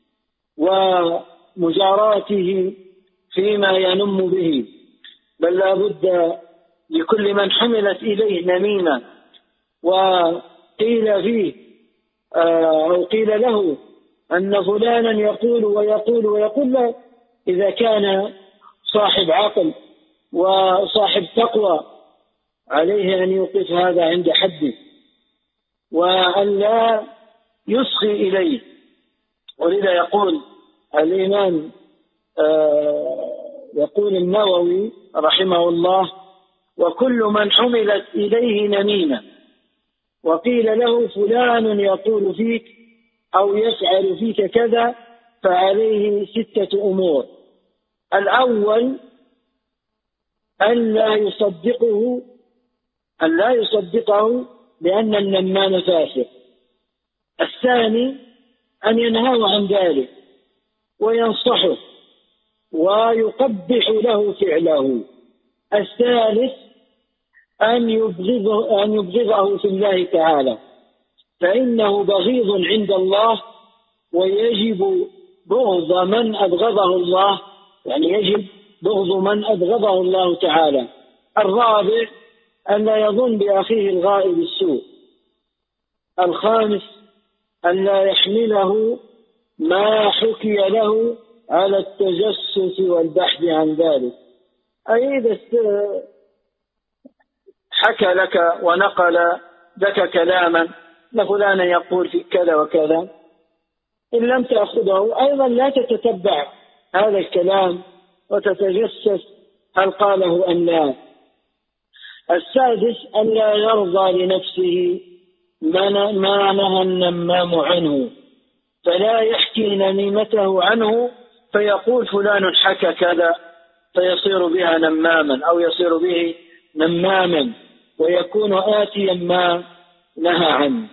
ومجاراته فيما ينم به، بل لا بد لكل من حملت إليه نميمة وقيل فيه أو قيل له أن فلانا يقول ويقول ويقول له، إذا كان صاحب عقل وصاحب تقوى عليه أن يوقف هذا عند حده وأن لا يصغي إليه. ولذا يقول الإمام يقول النووي رحمه الله: وكل من حملت إليه نميمة وقيل له فلان يقول فيك أو يفعل فيك كذا فعليه ستة أمور. الأول أن لا يصدقه أن لا يصدقه لأن النمام فاسق. الثاني أن ينهاه عن ذلك وينصحه ويقبح له فعله. الثالث أن يبغضه, أن يبغضه في الله تعالى، فإنه بغيض عند الله ويجب بغض من أبغضه الله، يعني يجب بغض من أبغضه الله تعالى. الرابع أن لا يظن بأخيه الغائب السوء. الخامس أن لا يحمله ما حكي له على التجسس والبحث عن ذلك. أي إذا حكى لك ونقل لك كلاما فلانا يقول في كذا وكذا، إن لم تأخذه أيضا لا تتتبع هذا الكلام وتتجسس هل قاله أم لا. السادس أن لا يرضى لنفسه ما نهى النمام عنه، فلا يحكي نميمته عنه فيقول فلان حكى كذا فيصير بها نماما أو يصير به نماما ويكون آتيا ما نهى عنه.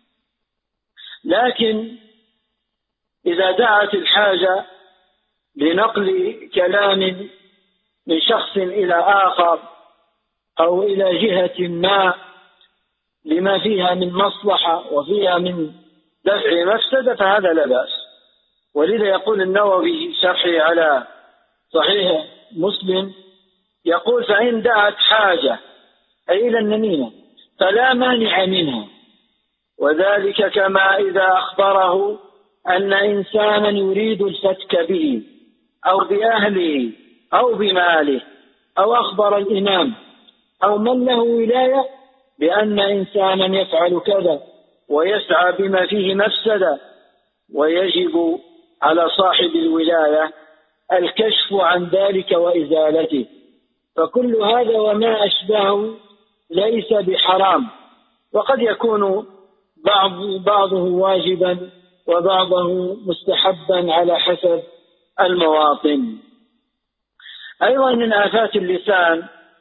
لكن إذا دعت الحاجة لنقل كلام من شخص إلى آخر أو إلى جهة ما لما فيها من مصلحة وفيها من دفع مفسدة فهذا لا بأس. ولذا يقول النووي شرحه على صحيح مسلم يقول: فإن دعت حاجة أي إلى النميمة فلا مانع منها، وذلك كما إذا أخبره أن إنسانا يريد الفتك به أو بأهله أو بماله، أو أخبر الإمام أو من له ولاية بأن إنسانا يفعل كذا ويسعى بما فيه مفسدة، ويجب على صاحب الولاية الكشف عن ذلك وإزالته. فكل هذا وما أشبهه ليس بحرام، وقد يكون بعض بعضه واجبا وبعضه مستحبا على حسب المواطن. أيضا من آفات اللسان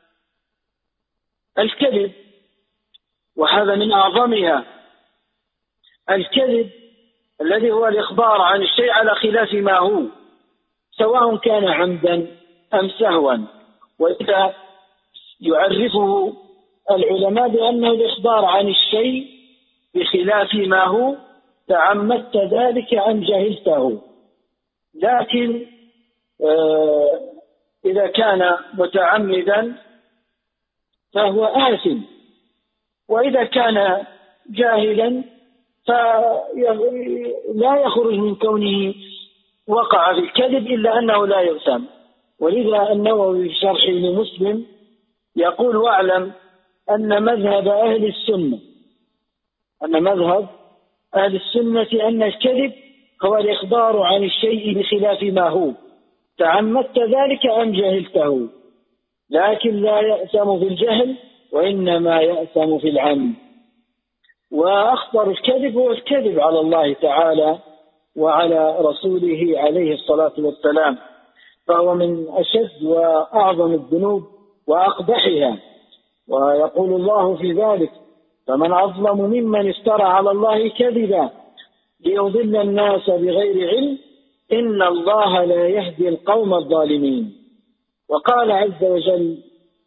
الكذب، وهذا من أعظمها. الكذب الذي هو الإخبار عن الشيء على خلاف ما هو، سواء كان عمدا أم سهوا. وإذا يعرفه العلماء بأنه الإخبار عن الشيء بخلاف ما هو، تعمدت ذلك أم جهلته. لكن آه إذا كان متعمدا فهو آثم، وإذا كان جاهلا فلا يخرج من كونه وقع في الكذب إلا أنه لا يؤثم. ولذا النووي في شرحه لمسلم يقول: واعلم أن مذهب أهل السنة أن مذهب أهل السنة أن الكذب هو الإخبار عن الشيء بخلاف ما هو، تعمدت ذلك أم جهلته، لكن لا يأثم في الجهل وإنما يأثم في العمد. وأخطر الكذب هو الكذب على الله تعالى وعلى رسوله عليه الصلاة والسلام، فهو من أشد وأعظم الذنوب وأقبحها. ويقول الله في ذلك: فمن أظلم ممن افترى على الله كذبا ليضل الناس بغير علم إن الله لا يهدي القوم الظالمين. وقال عز وجل: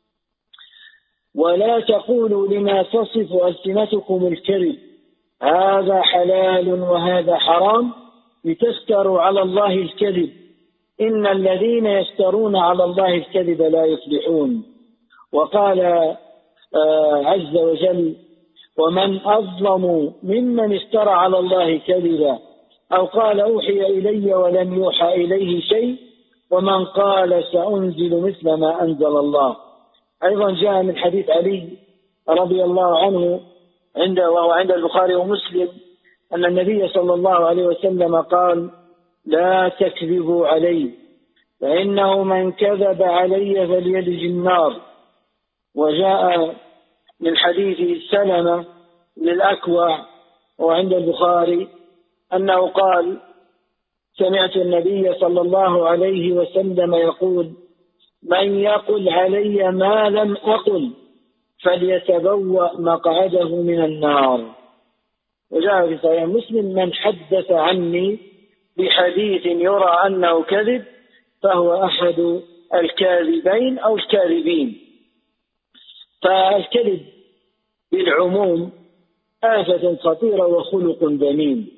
ولا تقولوا لما تصف ألسنتكم الكذب هذا حلال وهذا حرام لتفتروا على الله الكذب إن الذين يفترون على الله الكذب لا يفلحون. وقال عز وجل: ومن أظلم ممن افترى على الله كذبا أو قال أوحي إلي ولم يوحى إليه شيء ومن قال سأنزل مثل ما أنزل الله. أيضا جاء من حديث علي رضي الله عنه عند وهو عند البخاري ومسلم أن النبي صلى الله عليه وسلم قال: لا تكذبوا علي فإنه من كذب علي فليلج النار. وجاء من حديث سلمة للأكوع وعند البخاري أنه قال: سمعت النبي صلى الله عليه وسلم يقول: من يقل علي ما لم أقل فليتبوأ مقعده من النار. وجاء في صحيح مسلم: من حدث عني بحديث يرى أنه كذب فهو أحد الكاذبين أو الكاذبين. فالكذب بالعموم آفة خطيرة وخلق ذميم،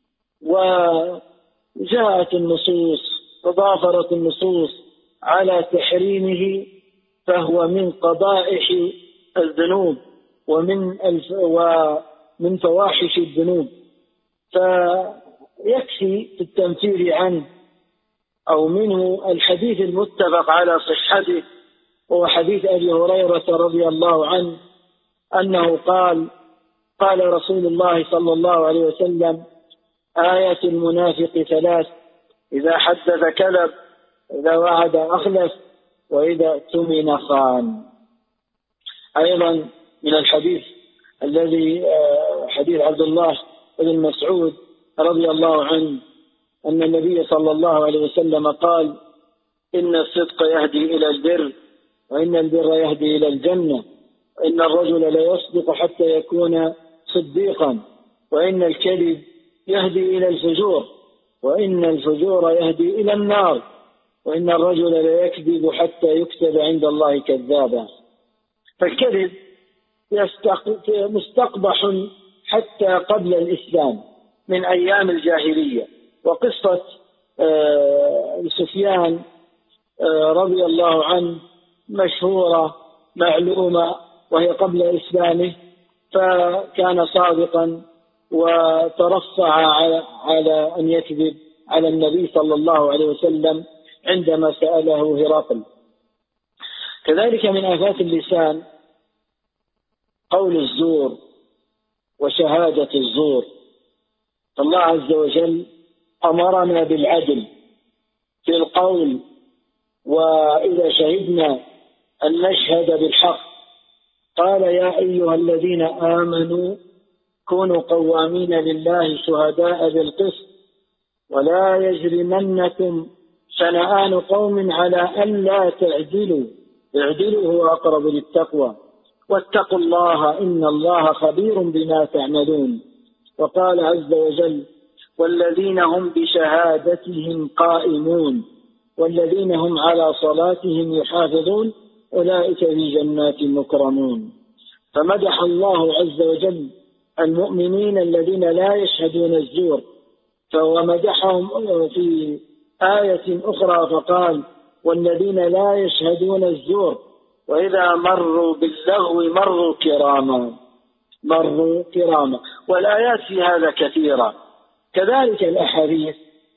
وجاءت النصوص تضافرت النصوص على تحريمه، فهو من قبائح الذنوب ومن الف ومن فواحش الذنوب، فيكفي في التنفير عنه أو منه الحديث المتفق على صحته، وهو حديث أبي هريرة رضي الله عنه أنه قال: قال رسول الله صلى الله عليه وسلم: آية المنافق ثلاث: إذا حدث كذب، إذا وعد أخلف، وإذا اؤتمن خان. أيضا من الحديث الذي حديث عبد الله بن مسعود رضي الله عنه أن النبي صلى الله عليه وسلم قال: إن الصدق يهدي إلى البر وإن البر يهدي إلى الجنة وإن الرجل لا يصدق حتى يكون صديقا وإن الكذب يهدي إلى الفجور وإن الفجور يهدي إلى النار وإن الرجل لا يكذب حتى يكتب عند الله كذابا. فالكذب مستقبح حتى قبل الإسلام من أيام الجاهلية. وقصة سفيان رضي الله عنه مشهورة معلومة وهي قبل إسلامه، فكان صادقا وترفع على أن يكذب على النبي صلى الله عليه وسلم عندما سأله هرقل. كذلك من آفات اللسان قول الزور وشهادة الزور. الله عز وجل أمرنا بالعدل في القول، وإذا شهدنا أن نشهد بالحق. قال: يا أيها الذين آمنوا كونوا قوامين لله شهداء بالقسط ولا يجرمنكم شنآن قوم على ألا تعدلوا اعدلوا هو أقرب للتقوى واتقوا الله إن الله خبير بما تعملون. وقال عز وجل: والذين هم بشهادتهم قائمون والذين هم على صلاتهم يحافظون أولئك في جنات مكرمون. فمدح الله عز وجل المؤمنين الذين لا يشهدون الزور، فهو مدحهم في آية أخرى فقال: والذين لا يشهدون الزور وإذا مروا باللغو مروا كراما مروا كراما. والآيات في هذا كثيرة. كذلك الأحاديث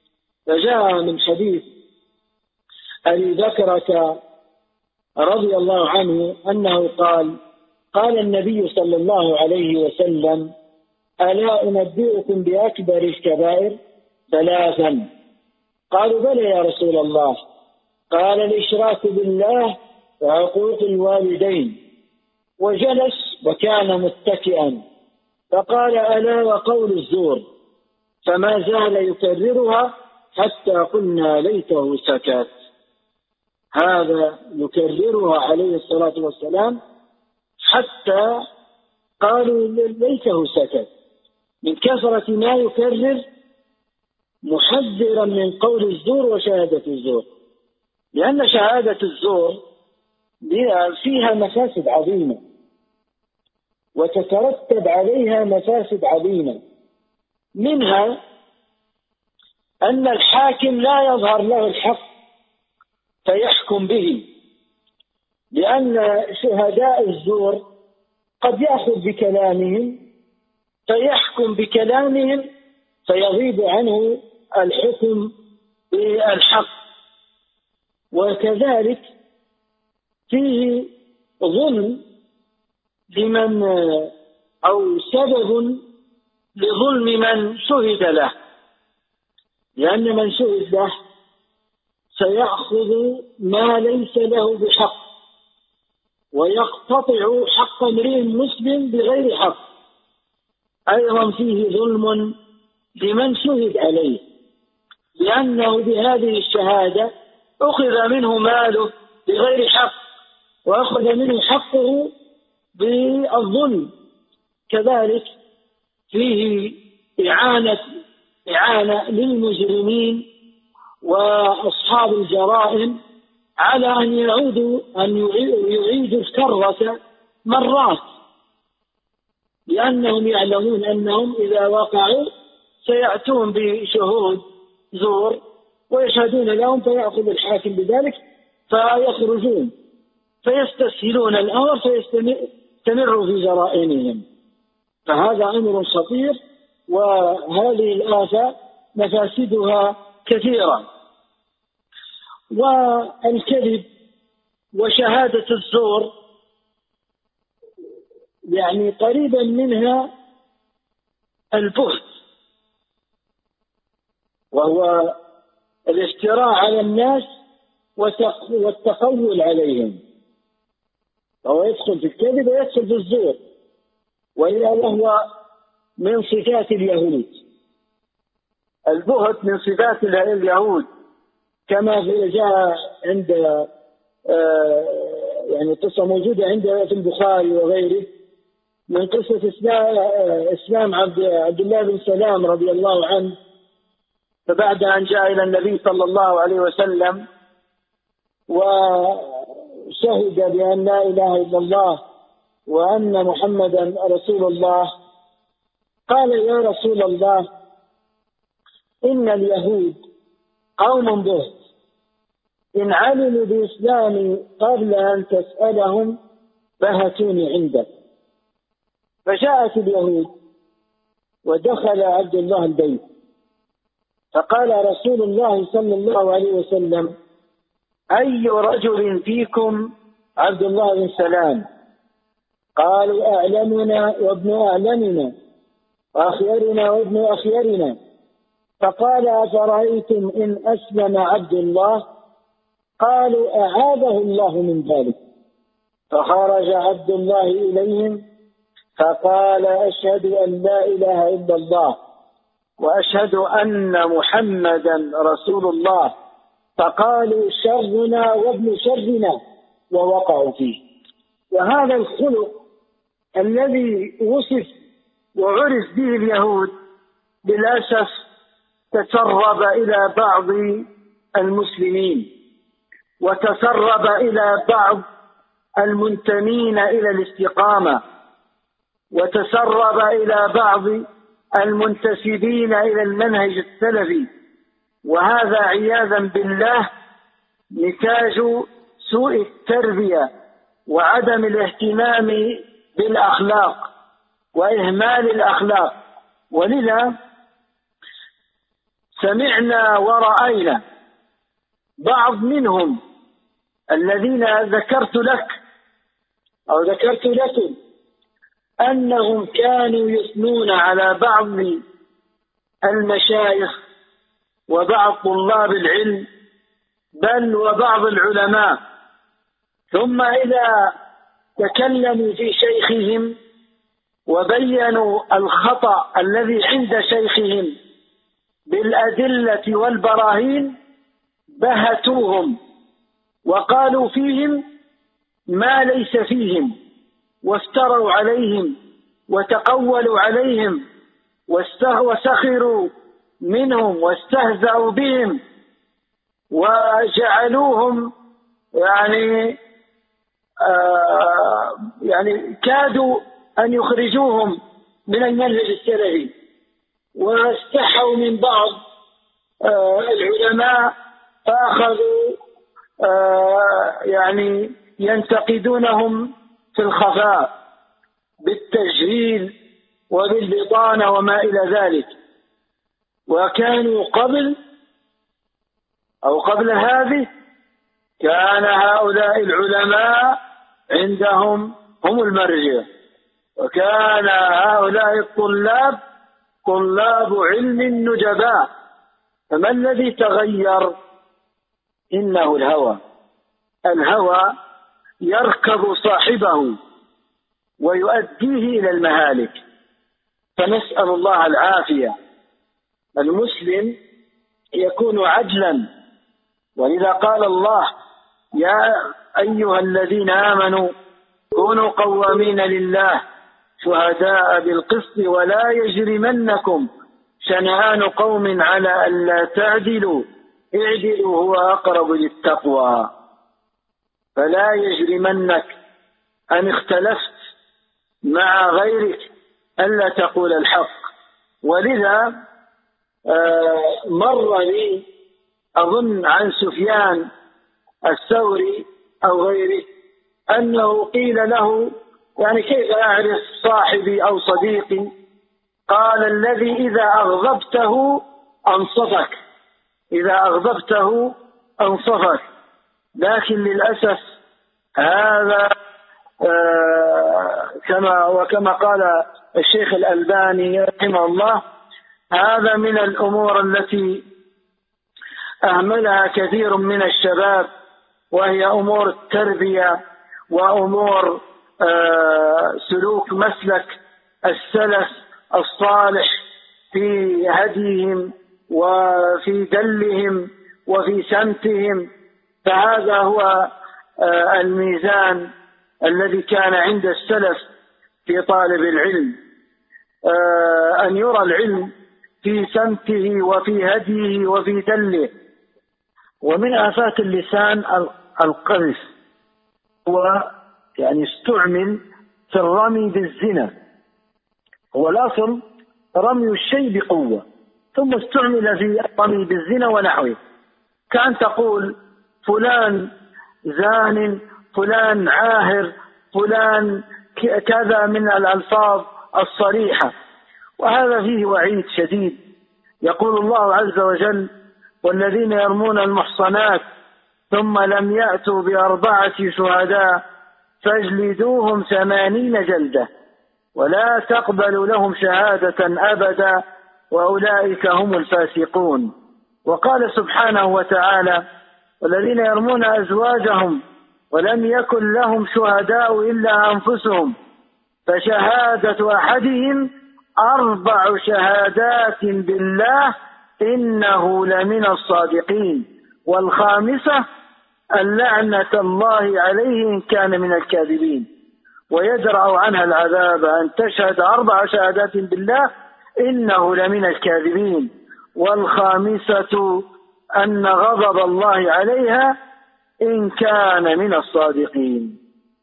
فجاء من حديث أبي بكرة رضي الله عنه أنه قال قال النبي صلى الله عليه وسلم: ألا أنبئكم بأكبر الكبائر؟ ثلاثا. قالوا: بلى يا رسول الله. قال: الإشراك بالله وعقوق الوالدين. وجلس وكان متكئا، فقال: ألا وقول الزور. فما زال يكررها حتى قلنا ليته سكت. هذا يكررها عليه الصلاة والسلام حتى قالوا ليته سكت من كثرة ما يكرر، محذرا من قول الزور وشهادة الزور، لأن شهادة الزور فيها مفاسد عظيمة وتترتب عليها مفاسد عظيمة، منها أن الحاكم لا يظهر له الحق فيحكم به، لأن شهداء الزور قد يأخذ بكلامهم فيحكم بكلامهم فيغيب عنه الحكم بالحق. وكذلك فيه ظلم لمن أو سبب لظلم من شهد له، لأن من شهد له سيأخذ ما ليس له بحق ويقتطع حق امرئ مسلم بغير حق. أيضا فيه ظلم لمن شهد عليه، لأنه بهذه الشهادة أخذ منه ماله بغير حق وأخذ منه حقه بالظلم. كذلك فيه إعانة إعانة للمجرمين وأصحاب الجرائم على أن يعودوا أن يعيدوا الكرة مرات، لأنهم يعلمون أنهم إذا وقعوا سيأتون بشهود زور ويشهدون لهم فيأخذ الحاكم بذلك فيخرجون فيستسهلون الأمر فيستمروا في جرائمهم. فهذا أمر خطير، وهذه الآفة مفاسدها كثيرة. والكذب وشهادة الزور يعني قريبا منها البهت، وهو الافتراء على الناس والتقول عليهم، فهو يدخل في الكذب ويدخل في الزور، وإذا وهو من صفات اليهود. البهت من صفات اليهود كما جاء عند يعني قصة موجودة عند في البخاري وغيره من قصة إسلام عبد الله بن سلام رضي الله عنه. فبعد أن جاء إلى النبي صلى الله عليه وسلم وشهد بأن لا إله إلا الله وأن محمدا رسول الله، قال: يا رسول الله، إن اليهود قوم بهت، إن علموا بإسلامي قبل أن تسألهم بهتوني عندك. فجاءت اليهود ودخل عبد الله البيت، فقال رسول الله صلى الله عليه وسلم: أي رجل فيكم عبد الله بن سلام؟ قالوا: أعلمنا وابن أعلمنا وأخيرنا وابن أخيرنا. فقال: أفرأيتم إن أسلم عبد الله؟ قالوا: أعاذه الله من ذلك. فخرج عبد الله إليهم فقال: أشهد أن لا إله إلا الله وأشهد أن محمدا رسول الله. فقالوا: شرنا وابن شرنا، ووقعوا فيه. وهذا الخلق الذي وصف وعرف به اليهود للأسف تسرب إلى بعض المسلمين وتسرب إلى بعض المنتمين إلى الاستقامة وتسرب إلى بعض المنتسبين إلى المنهج السلفي، وهذا عياذا بالله نتاج سوء التربية وعدم الاهتمام بالأخلاق وإهمال الأخلاق. ولذا سمعنا ورأينا. بعض منهم الذين ذكرت لك أو ذكرت لكم أنهم كانوا يثنون على بعض المشايخ وبعض طلاب العلم بل وبعض العلماء، ثم إذا تكلموا في شيخهم وبينوا الخطأ الذي عند شيخهم بالأدلة والبراهين بهتوهم وقالوا فيهم ما ليس فيهم، وافتروا عليهم وتقولوا عليهم وسخروا منهم واستهزأوا بهم وجعلوهم يعني آه يعني كادوا أن يخرجوهم من المنهج السلفي، واستحوا من بعض آه العلماء فأخذوا آه يعني ينتقدونهم في الخفاء بالتجهيل وبالبطانة وما إلى ذلك. وكانوا قبل أو قبل هذه كان هؤلاء العلماء عندهم هم المرجع، وكان هؤلاء الطلاب طلاب علم نجباء. فما الذي تغير؟ إنه الهوى. الهوى يركب صاحبه ويؤديه إلى المهالك، فنسأل الله العافية. المسلم يكون عدلا، ولذا قال الله: يا أيها الذين آمنوا كونوا قوامين لله شهداء بالقسط ولا يجرمنكم شنآن قوم على ألا تعدلوا اعدلوا هو أقرب للتقوى. فلا يجرمنك أن اختلفت مع غيرك ألا تقول الحق. ولذا مر لي أظن عن سفيان الثوري أو غيره أنه قيل له يعني كيف أعرف صاحبي أو صديقي؟ قال: الذي إذا أغضبته أنصفك، إذا أغضبته أنصفك. لكن للأسف هذا آه كما وكما قال الشيخ الألباني رحمه الله، هذا من الأمور التي أهملها كثير من الشباب، وهي أمور التربية وأمور آه سلوك مسلك السلف الصالح في هديهم وفي دلهم وفي سمتهم. فهذا هو آه الميزان الذي كان عند السلف في طالب العلم، آه أن يرى العلم في سمته وفي هديه وفي دله. ومن آفات اللسان القذف، هو يعني استعمل في الرمي بالزنا. هو الأصل رمي الشيء بقوة، ثم استعمل في الرمي بالزنا ونحوه، كأن تقول فلان زان، فلان عاهر، فلان كذا من الألفاظ الصريحة. وهذا فيه وعيد شديد. يقول الله عز وجل: والذين يرمون المحصنات ثم لم يأتوا بأربعة شهداء فاجلدوهم ثمانين جلدة ولا تقبلوا لهم شهادة أبدا وأولئك هم الفاسقون. وقال سبحانه وتعالى: والذين يرمون أزواجهم ولم يكن لهم شهداء إلا أنفسهم فشهادة أحدهم أربع شهادات بالله إنه لمن الصادقين والخامسة اللعنة الله عليه إن كان من الكاذبين ويدرأ عنها العذاب أن تشهد أربع شهادات بالله إنه لمن الكاذبين والخامسة أن غضب الله عليها إن كان من الصادقين.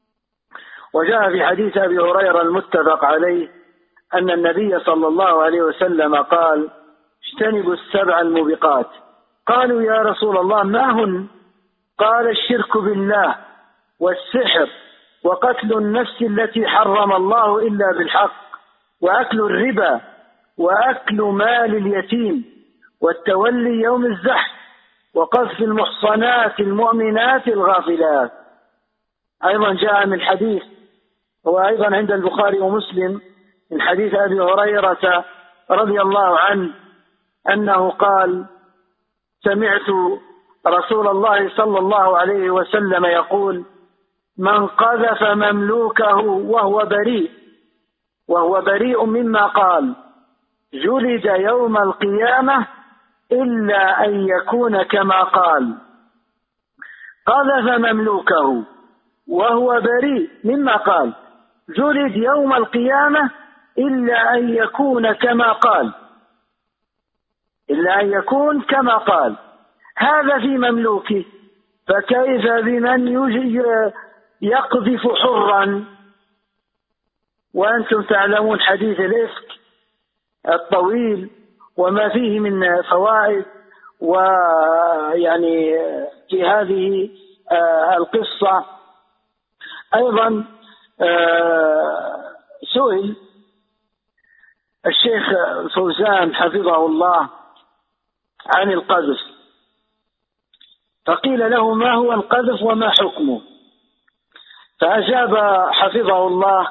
وجاء في حديث أبي هريرة المتفق عليه أن النبي صلى الله عليه وسلم قال: اجتنبوا السبع الموبقات. قالوا: يا رسول الله ما هن؟ قال: الشرك بالله والسحر وقتل النفس التي حرم الله إلا بالحق وأكل الربا وأكل مال اليتيم والتولي يوم الزحف وقذف المحصنات المؤمنات الغافلات. أيضا جاء من حديث، هو أيضا عند البخاري ومسلم، من حديث أبي هريرة رضي الله عنه أنه قال: سمعت رسول الله صلى الله عليه وسلم يقول: من قذف مملوكه وهو بريء وهو بريء مما قال جلد يوم القيامة إلا أن يكون كما قال. قذف مملوكه وهو بريء مما قال جلد يوم القيامة إلا أن يكون كما قال إلا أن يكون كما قال. هذا في مملوكه، فكيف بمن يقذف حرا؟ وأنتم تعلمون حديث الإفك الطويل وما فيه من فوائد، ويعني في هذه القصة أيضا سئل الشيخ فوزان حفظه الله عن القذف، فقيل له: ما هو القذف وما حكمه؟ فأجاب حفظه الله: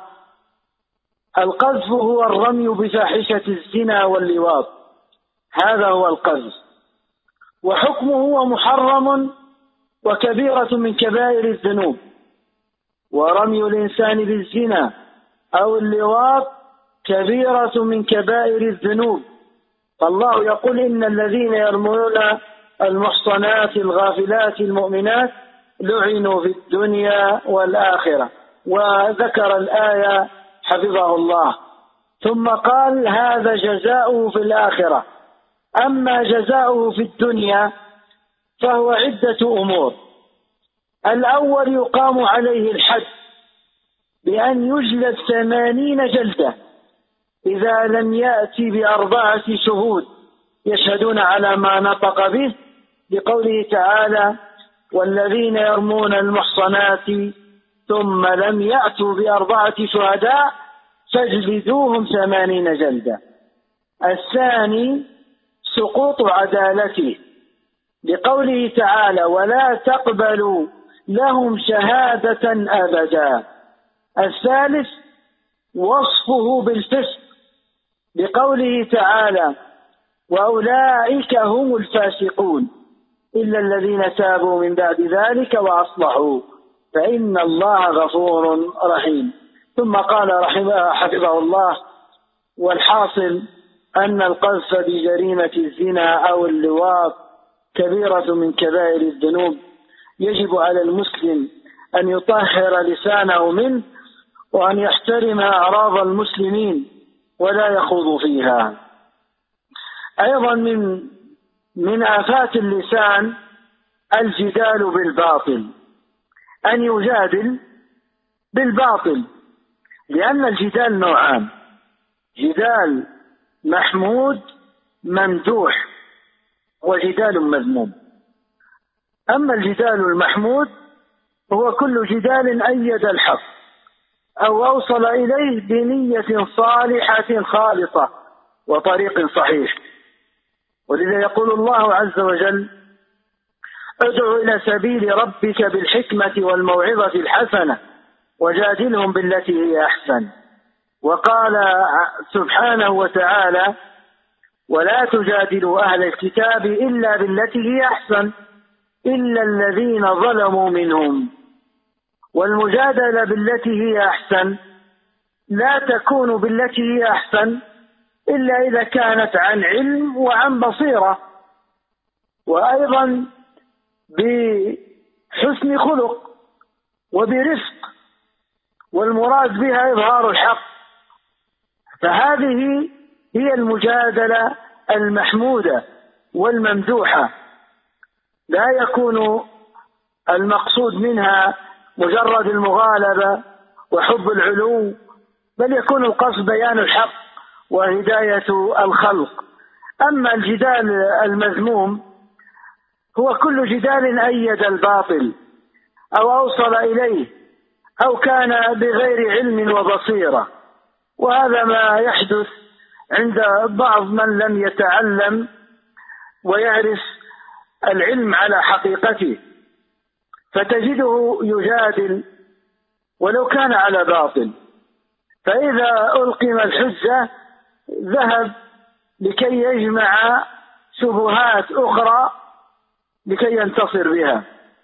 القذف هو الرمي بفاحشة الزنا واللواط، هذا هو القذف، وحكمه هو محرم وكبيرة من كبائر الذنوب. ورمي الإنسان بالزنا أو اللواط كبيرة من كبائر الذنوب، فالله يقول: إن الذين يرمون المحصنات الغافلات المؤمنات لعنوا في الدنيا والآخرة، وذكر الآية حفظه الله، ثم قال: هذا جزاؤه في الآخرة. أما جزاؤه في الدنيا فهو عدة أمور. الأول يقام عليه الحد بأن يجلد ثمانين جلدة إذا لم يأتي بأربعة شهود يشهدون على ما نطق به، بقوله تعالى: والذين يرمون المحصنات ثم لم يأتوا بأربعة شهداء فاجلدوهم ثمانين جلدة. الثاني سقوط عدالته، بقوله تعالى: ولا تقبلوا لهم شهادة أبدا. الثالث وصفه بالفسق، بقوله تعالى: وأولئك هم الفاسقون إلا الذين تابوا من بعد ذلك وأصلحوا فإن الله غفور رحيم. ثم قال رحمه حفظه الله: والحاصل أن القذف بجريمة الزنا أو اللواط كبيرة من كبائر الذنوب، يجب على المسلم أن يطهر لسانه منه، وأن يحترم أعراض المسلمين ولا يخوض فيها. أيضا من من آفات اللسان الجدال بالباطل، أن يجادل بالباطل، لأن الجدال نوعان: جدال محمود ممدوح، وجدال مذموم. أما الجدال المحمود هو كل جدال أيد الحق أو أوصل إليه بنية صالحة خالصة وطريق صحيح. ولذا يقول الله عز وجل: ادع إلى سبيل ربك بالحكمة والموعظة الحسنة وجادلهم بالتي هي أحسن. وقال سبحانه وتعالى: ولا تجادلوا أهل الكتاب إلا بالتي هي أحسن إلا الذين ظلموا منهم. والمجادلة بالتي هي أحسن لا تكون بالتي هي أحسن إلا إذا كانت عن علم وعن بصيرة، وأيضا بحسن خلق وبرفق، والمراد بها إظهار الحق. فهذه هي المجادلة المحمودة والممدوحة، لا يكون المقصود منها مجرد المغالبة وحب العلو، بل يكون القصد بيان الحق وهداية الخلق. أما الجدال المذموم هو كل جدال أيد الباطل أو أوصل إليه أو كان بغير علم وبصيرة، وهذا ما يحدث عند بعض من لم يتعلم ويعرف العلم على حقيقته، فتجده يجادل ولو كان على باطل، فإذا ألقم الحجة ذهب لكي يجمع شبهات أخرى لكي ينتصر بها،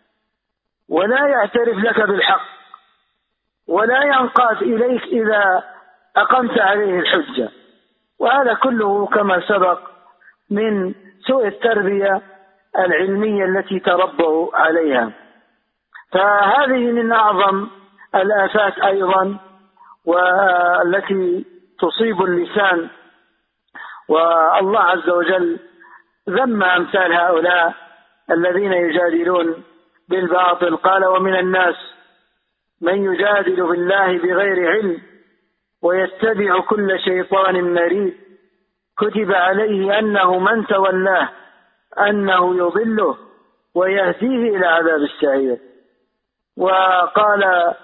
ولا يعترف لك بالحق ولا ينقاد إليك إذا أقمت عليه الحجة. وهذا كله كما سبق من سوء التربية العلمية التي تربوا عليها. فهذه من أعظم الآفات أيضا والتي تصيب اللسان، والله عز وجل ذم أمثال هؤلاء الذين يجادلون بالباطل. قال: ومن الناس من يجادل بالله بغير علم ويتبع كل شيطان مريد كتب عليه أنه من تولاه أنه يضله ويهديه إلى عذاب السعير. وقال: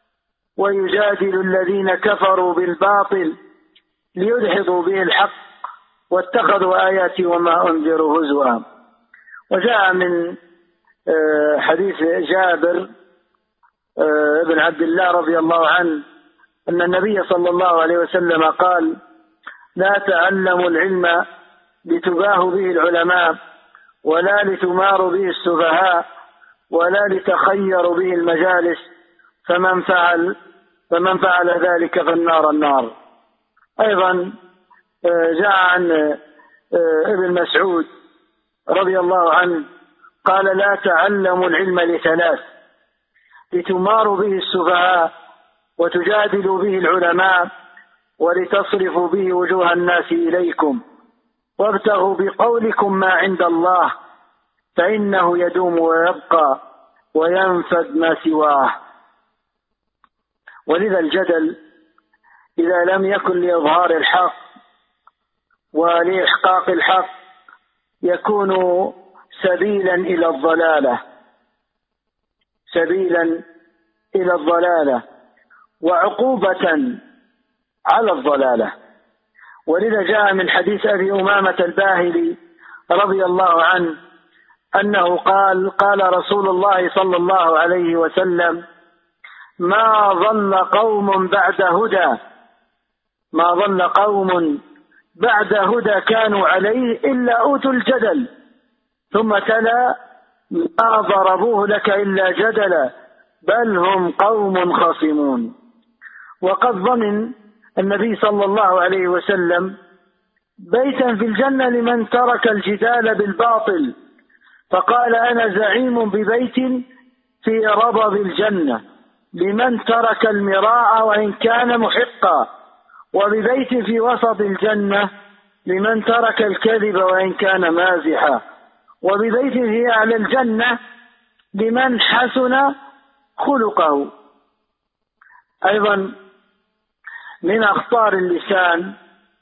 ويجادل الذين كفروا بالباطل ليدحضوا به الحق واتخذوا آياتي وما أنذروا هزوا. وجاء من حديث جابر بن عبد الله رضي الله عنه أن النبي صلى الله عليه وسلم قال: لا تعلموا العلم لتباهوا به العلماء ولا لتماروا به السفهاء ولا لتخيروا به المجالس، فمن فعل فمن فعل ذلك فالنار النار. أيضا جاء عن ابن مسعود رضي الله عنه قال: لا تعلموا العلم لثلاث: لتماروا به السفهاء وتجادلوا به العلماء ولتصرفوا به وجوه الناس إليكم وابتغوا بقولكم ما عند الله فإنه يدوم ويبقى وينفد ما سواه. ولذا الجدل إذا لم يكن لإظهار الحق ولإحقاق الحق يكون سبيلا إلى الضلالة سبيلا إلى الضلالة وعقوبة على الضلالة. ولذا جاء من حديث أبي أمامة الباهلي رضي الله عنه أنه قال: قال رسول الله صلى الله عليه وسلم: ما ضل قوم بعد هدى ما ضل قوم بعد هدى كانوا عليه إلا أوتوا الجدل، ثم تلا: ما ضربوه لك إلا جدلا بل هم قوم خصمون. وقد ضمن النبي صلى الله عليه وسلم بيتا في الجنة لمن ترك الجدال بالباطل، فقال: أنا زعيم ببيت في ربض الجنة لمن ترك المراء وإن كان محقا، وببيت في وسط الجنة لمن ترك الكذب وإن كان مازحا، وببيت في أعلى الجنة لمن حسن خلقه. أيضا من أخطار اللسان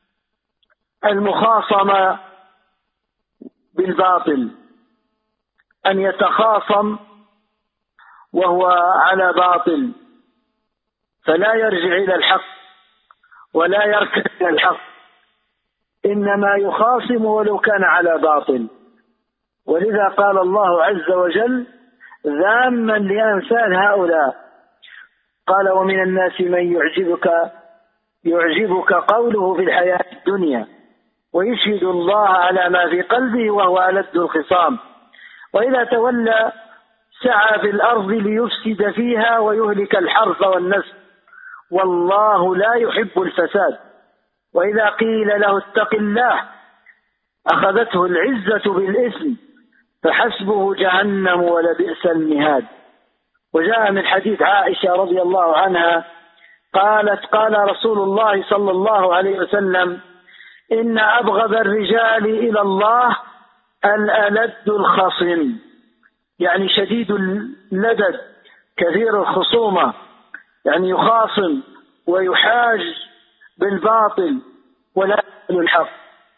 المخاصمة بالباطل، أن يتخاصم وهو على باطل فلا يرجع إلى الحق ولا يركن إلى الحق، إنما يخاصم ولو كان على باطل. ولذا قال الله عز وجل ذاما لأمثال هؤلاء، قال: ومن الناس من يعجبك يعجبك قوله في الحياة الدنيا ويشهد الله على ما في قلبه وهو ألد الخصام، وإذا تولى سعى في الأرض ليفسد فيها ويهلك الحرث والنسل والله لا يحب الفساد، وإذا قيل له اتق الله أخذته العزة بالإثم فحسبه جهنم ولبئس المهاد. وجاء من حديث عائشة رضي الله عنها قالت: قال رسول الله صلى الله عليه وسلم: إن أبغض الرجال إلى الله الألد الخصم، يعني شديد اللدد كثير الخصومة، يعني يخاصم ويحاج بالباطل ولا يقبل الحق،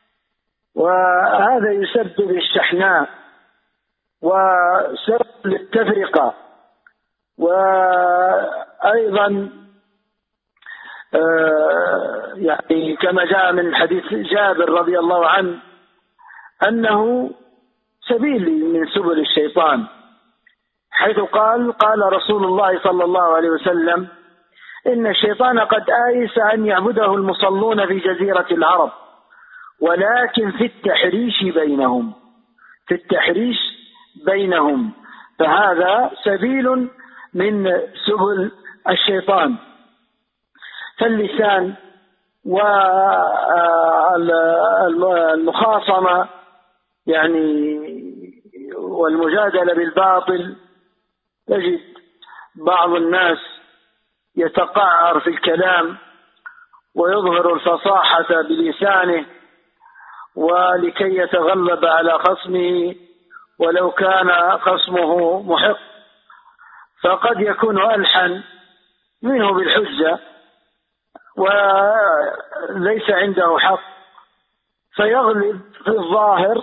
وهذا يسبب الشحناء وسبب التفرقة. وأيضا يعني كما جاء من حديث جابر رضي الله عنه أنه سبيل من سبل الشيطان، حيث قال قال رسول الله صلى الله عليه وسلم: إن الشيطان قد آيس أن يعبده المصلون في جزيرة العرب، ولكن في التحريش بينهم في التحريش بينهم فهذا سبيل من سبل الشيطان. فاللسان والمخاصمة يعني والمجادلة بالباطل، تجد بعض الناس يتقعر في الكلام ويظهر الفصاحة بلسانه ولكي يتغلب على خصمه ولو كان خصمه محق، فقد يكون ألحن منه بالحجة وليس عنده حق، فيغلب في الظاهر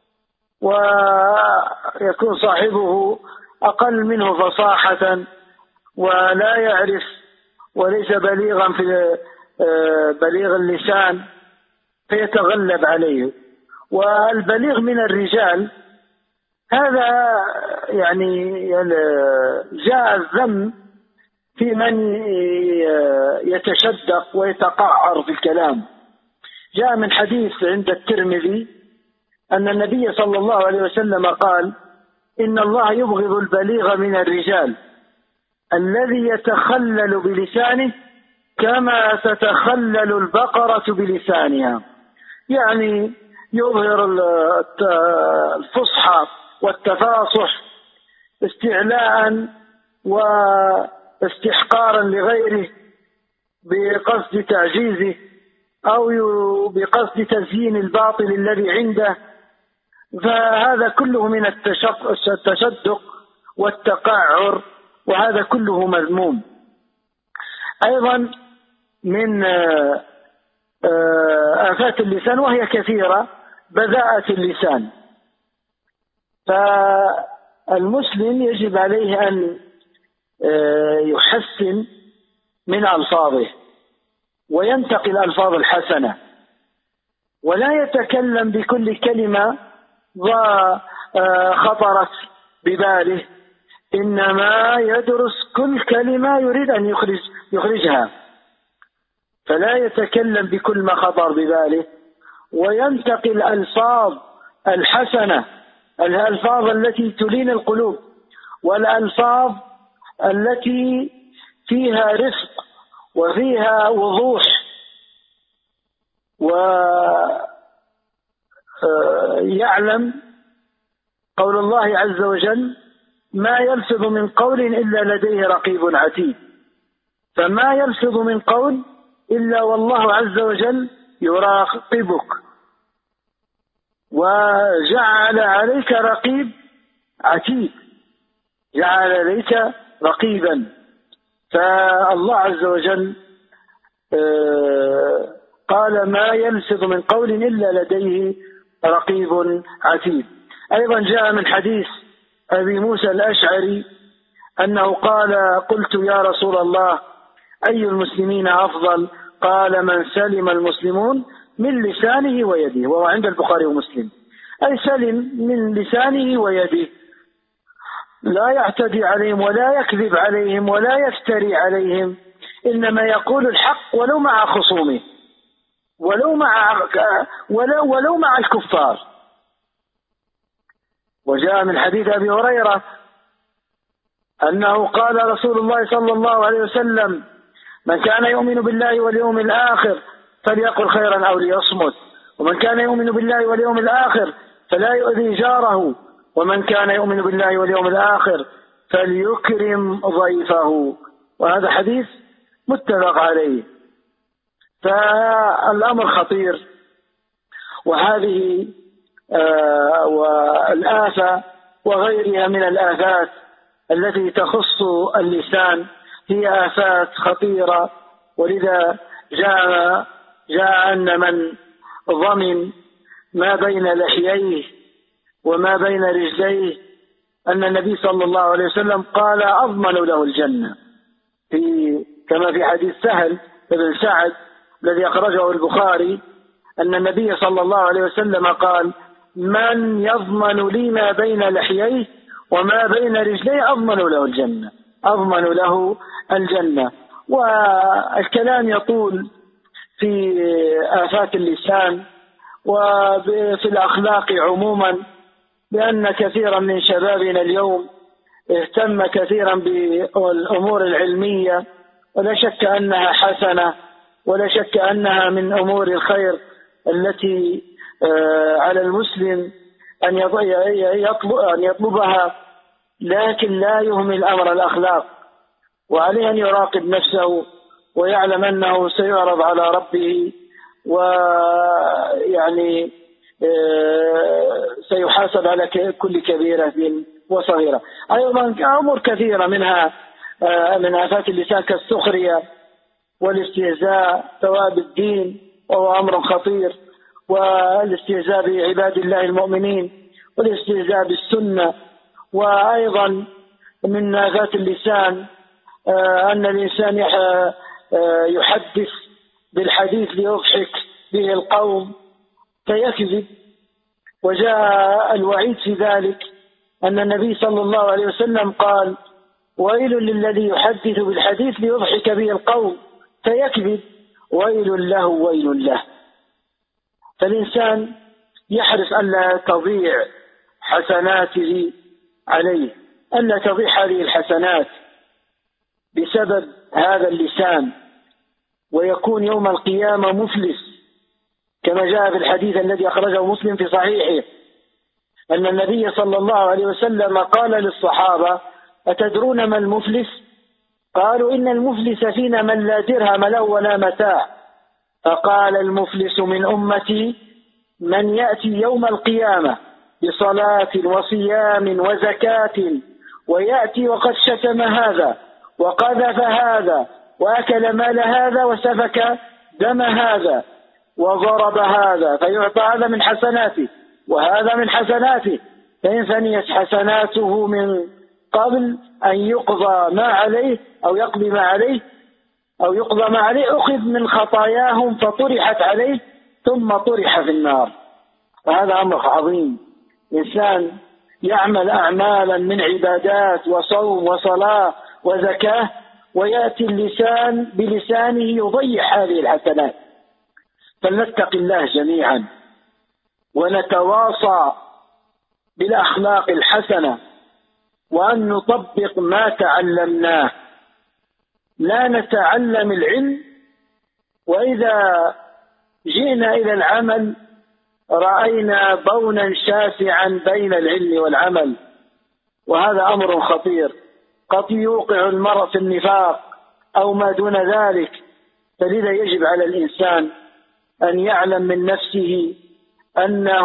ويكون صاحبه أقل منه فصاحة ولا يعرف وليس بليغا في بليغ اللسان فيتغلب عليه. والبليغ من الرجال هذا يعني جاء الذم في من يتشدق ويتقعر في الكلام. جاء من حديث عند الترمذي أن النبي صلى الله عليه وسلم قال: إن الله يبغض البليغ من الرجال الذي يتخلل بلسانه كما تتخلل البقرة بلسانها، يعني يظهر الفصحى والتفاصح استعلاء واستحقارا لغيره بقصد تعجيزه أو بقصد تزيين الباطل الذي عنده، فهذا كله من التشدق والتقعر، وهذا كله مذموم. أيضا من آفات اللسان وهي كثيرة بذاءة اللسان، فالمسلم يجب عليه أن يحسن من ألفاظه وينتقي الألفاظ الحسنة، ولا يتكلم بكل كلمة خطرت بباله، إنما يدرس كل كلمة يريد أن يخرج يخرجها، فلا يتكلم بكل ما خطر بباله، وينتقي الألفاظ الحسنة، الألفاظ التي تلين القلوب، والألفاظ التي فيها رفق وفيها وضوح، ويعلم قول الله عز وجل: ما يلفظ من قول إلا لديه رقيب عتيد، فما يلفظ من قول إلا والله عز وجل يراقبك وجعل عليك رقيب عتيد، جعل عليك رقيبا. فالله عز وجل قال: ما يلفظ من قول إلا لديه رقيب عتيد. أيضا جاء من حديث أبي موسى الأشعري أنه قال: قلت يا رسول الله أي المسلمين أفضل؟ قال: من سلم المسلمون من لسانه ويده، وهو عند البخاري ومسلم، أي سلم من لسانه ويده، لا يعتدي عليهم ولا يكذب عليهم ولا يفتري عليهم، إنما يقول الحق ولو مع خصومه ولو مع ولو, ولو مع الكفار. وجاء من حديث أبي هريرة أنه قال رسول الله صلى الله عليه وسلم: من كان يؤمن بالله واليوم الآخر فليقل خيرا أو ليصمت، ومن كان يؤمن بالله واليوم الآخر فلا يؤذي جاره، ومن كان يؤمن بالله واليوم الآخر فليكرم ضيفه. وهذا حديث متفق عليه. فالأمر خطير، وهذه آه والآفة وغيرها من الآفات التي تخص اللسان هي آفات خطيرة. ولذا جاء جاء أن من ضمن ما بين لحييه وما بين رجليه أن النبي صلى الله عليه وسلم قال: أضمن له الجنة، في كما في حديث سهل بن سعد الذي أخرجه البخاري أن النبي صلى الله عليه وسلم قال: من يضمن لي ما بين لحييه وما بين رجليه أضمن له الجنة، أضمن له الجنة. والكلام يطول في آفات اللسان وفي الأخلاق عموما، لأن كثيرا من شبابنا اليوم اهتم كثيرا بالأمور العلمية، ولا شك أنها حسنة، ولا شك أنها من أمور الخير التي على المسلم أن يطلبها، لكن لا يهمل أمر الأخلاق، وعليه أن يراقب نفسه ويعلم أنه سيعرض على ربه، ويعني سيحاسب على كل كبيرة وصغيرة. أيضا أمور كثيرة منها من آفات اللسان كالسخرية والاستهزاء ثواب الدين، وهو أمر خطير، والاستهزاء بعباد الله المؤمنين، والاستهزاء بالسنة. وأيضا من آفات اللسان أن الإنسان يحدث بالحديث ليضحك به القوم فيكذب، وجاء الوعيد في ذلك أن النبي صلى الله عليه وسلم قال: ويل للذي يحدث بالحديث ليضحك به القوم فيكذب، ويل له ويل له. فالإنسان يحرص ألا تضيع حسناته عليه، ألا تضيع هذه الحسنات بسبب هذا اللسان، ويكون يوم القيامة مفلس، كما جاء في الحديث الذي أخرجه مسلم في صحيحه أن النبي صلى الله عليه وسلم قال للصحابة: أتدرون ما المفلس؟ قالوا: إن المفلس فينا من لا درهم له ولا متاع. فقال: المفلس من أمتي من يأتي يوم القيامة بصلاة وصيام وزكاة، ويأتي وقد شتم هذا وقذف هذا وأكل مال هذا وسفك دم هذا وضرب هذا، فيعطى هذا من حسناته وهذا من حسناته، فإن فنيت حسناته من قبل أن يقضى ما عليه أو يقضي ما عليه أو يقضى ما عليه أخذ من خطاياهم فطرحت عليه ثم طرح في النار. فهذا أمر عظيم. إنسان يعمل أعمالا من عبادات وصوم وصلاة وزكاة، ويأتي اللسان بلسانه يضيع هذه الحسنات. فلنتق الله جميعا ونتواصى بالأخلاق الحسنة، وأن نطبق ما تعلمناه. لا نتعلم العلم وإذا جئنا إلى العمل رأينا بونا شاسعا بين العلم والعمل، وهذا أمر خطير قد يوقع المرء في النفاق أو ما دون ذلك. فلذا يجب على الإنسان أن يعلم من نفسه أنه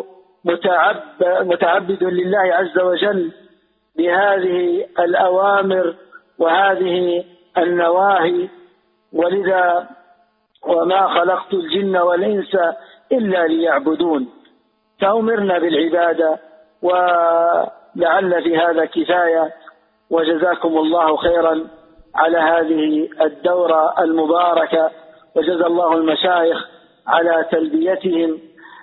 متعبد لله عز وجل بهذه الأوامر وهذه النواهي. ولذا وما خلقت الجن والإنس إلا ليعبدون، فأمرنا بالعبادة، ولعل في هذا كفاية. وجزاكم الله خيرا على هذه الدورة المباركة، وجزا الله المشايخ على تلبيتهم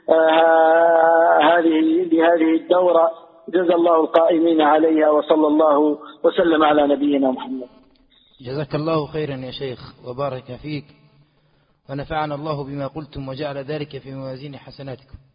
هذه بهذه الدورة، جزا الله القائمين عليها، وصلى الله وسلم على نبينا محمد. جزاك الله خيرا يا شيخ وبارك فيك، ونفعنا الله بما قلتم وجعل ذلك في موازين حسناتكم.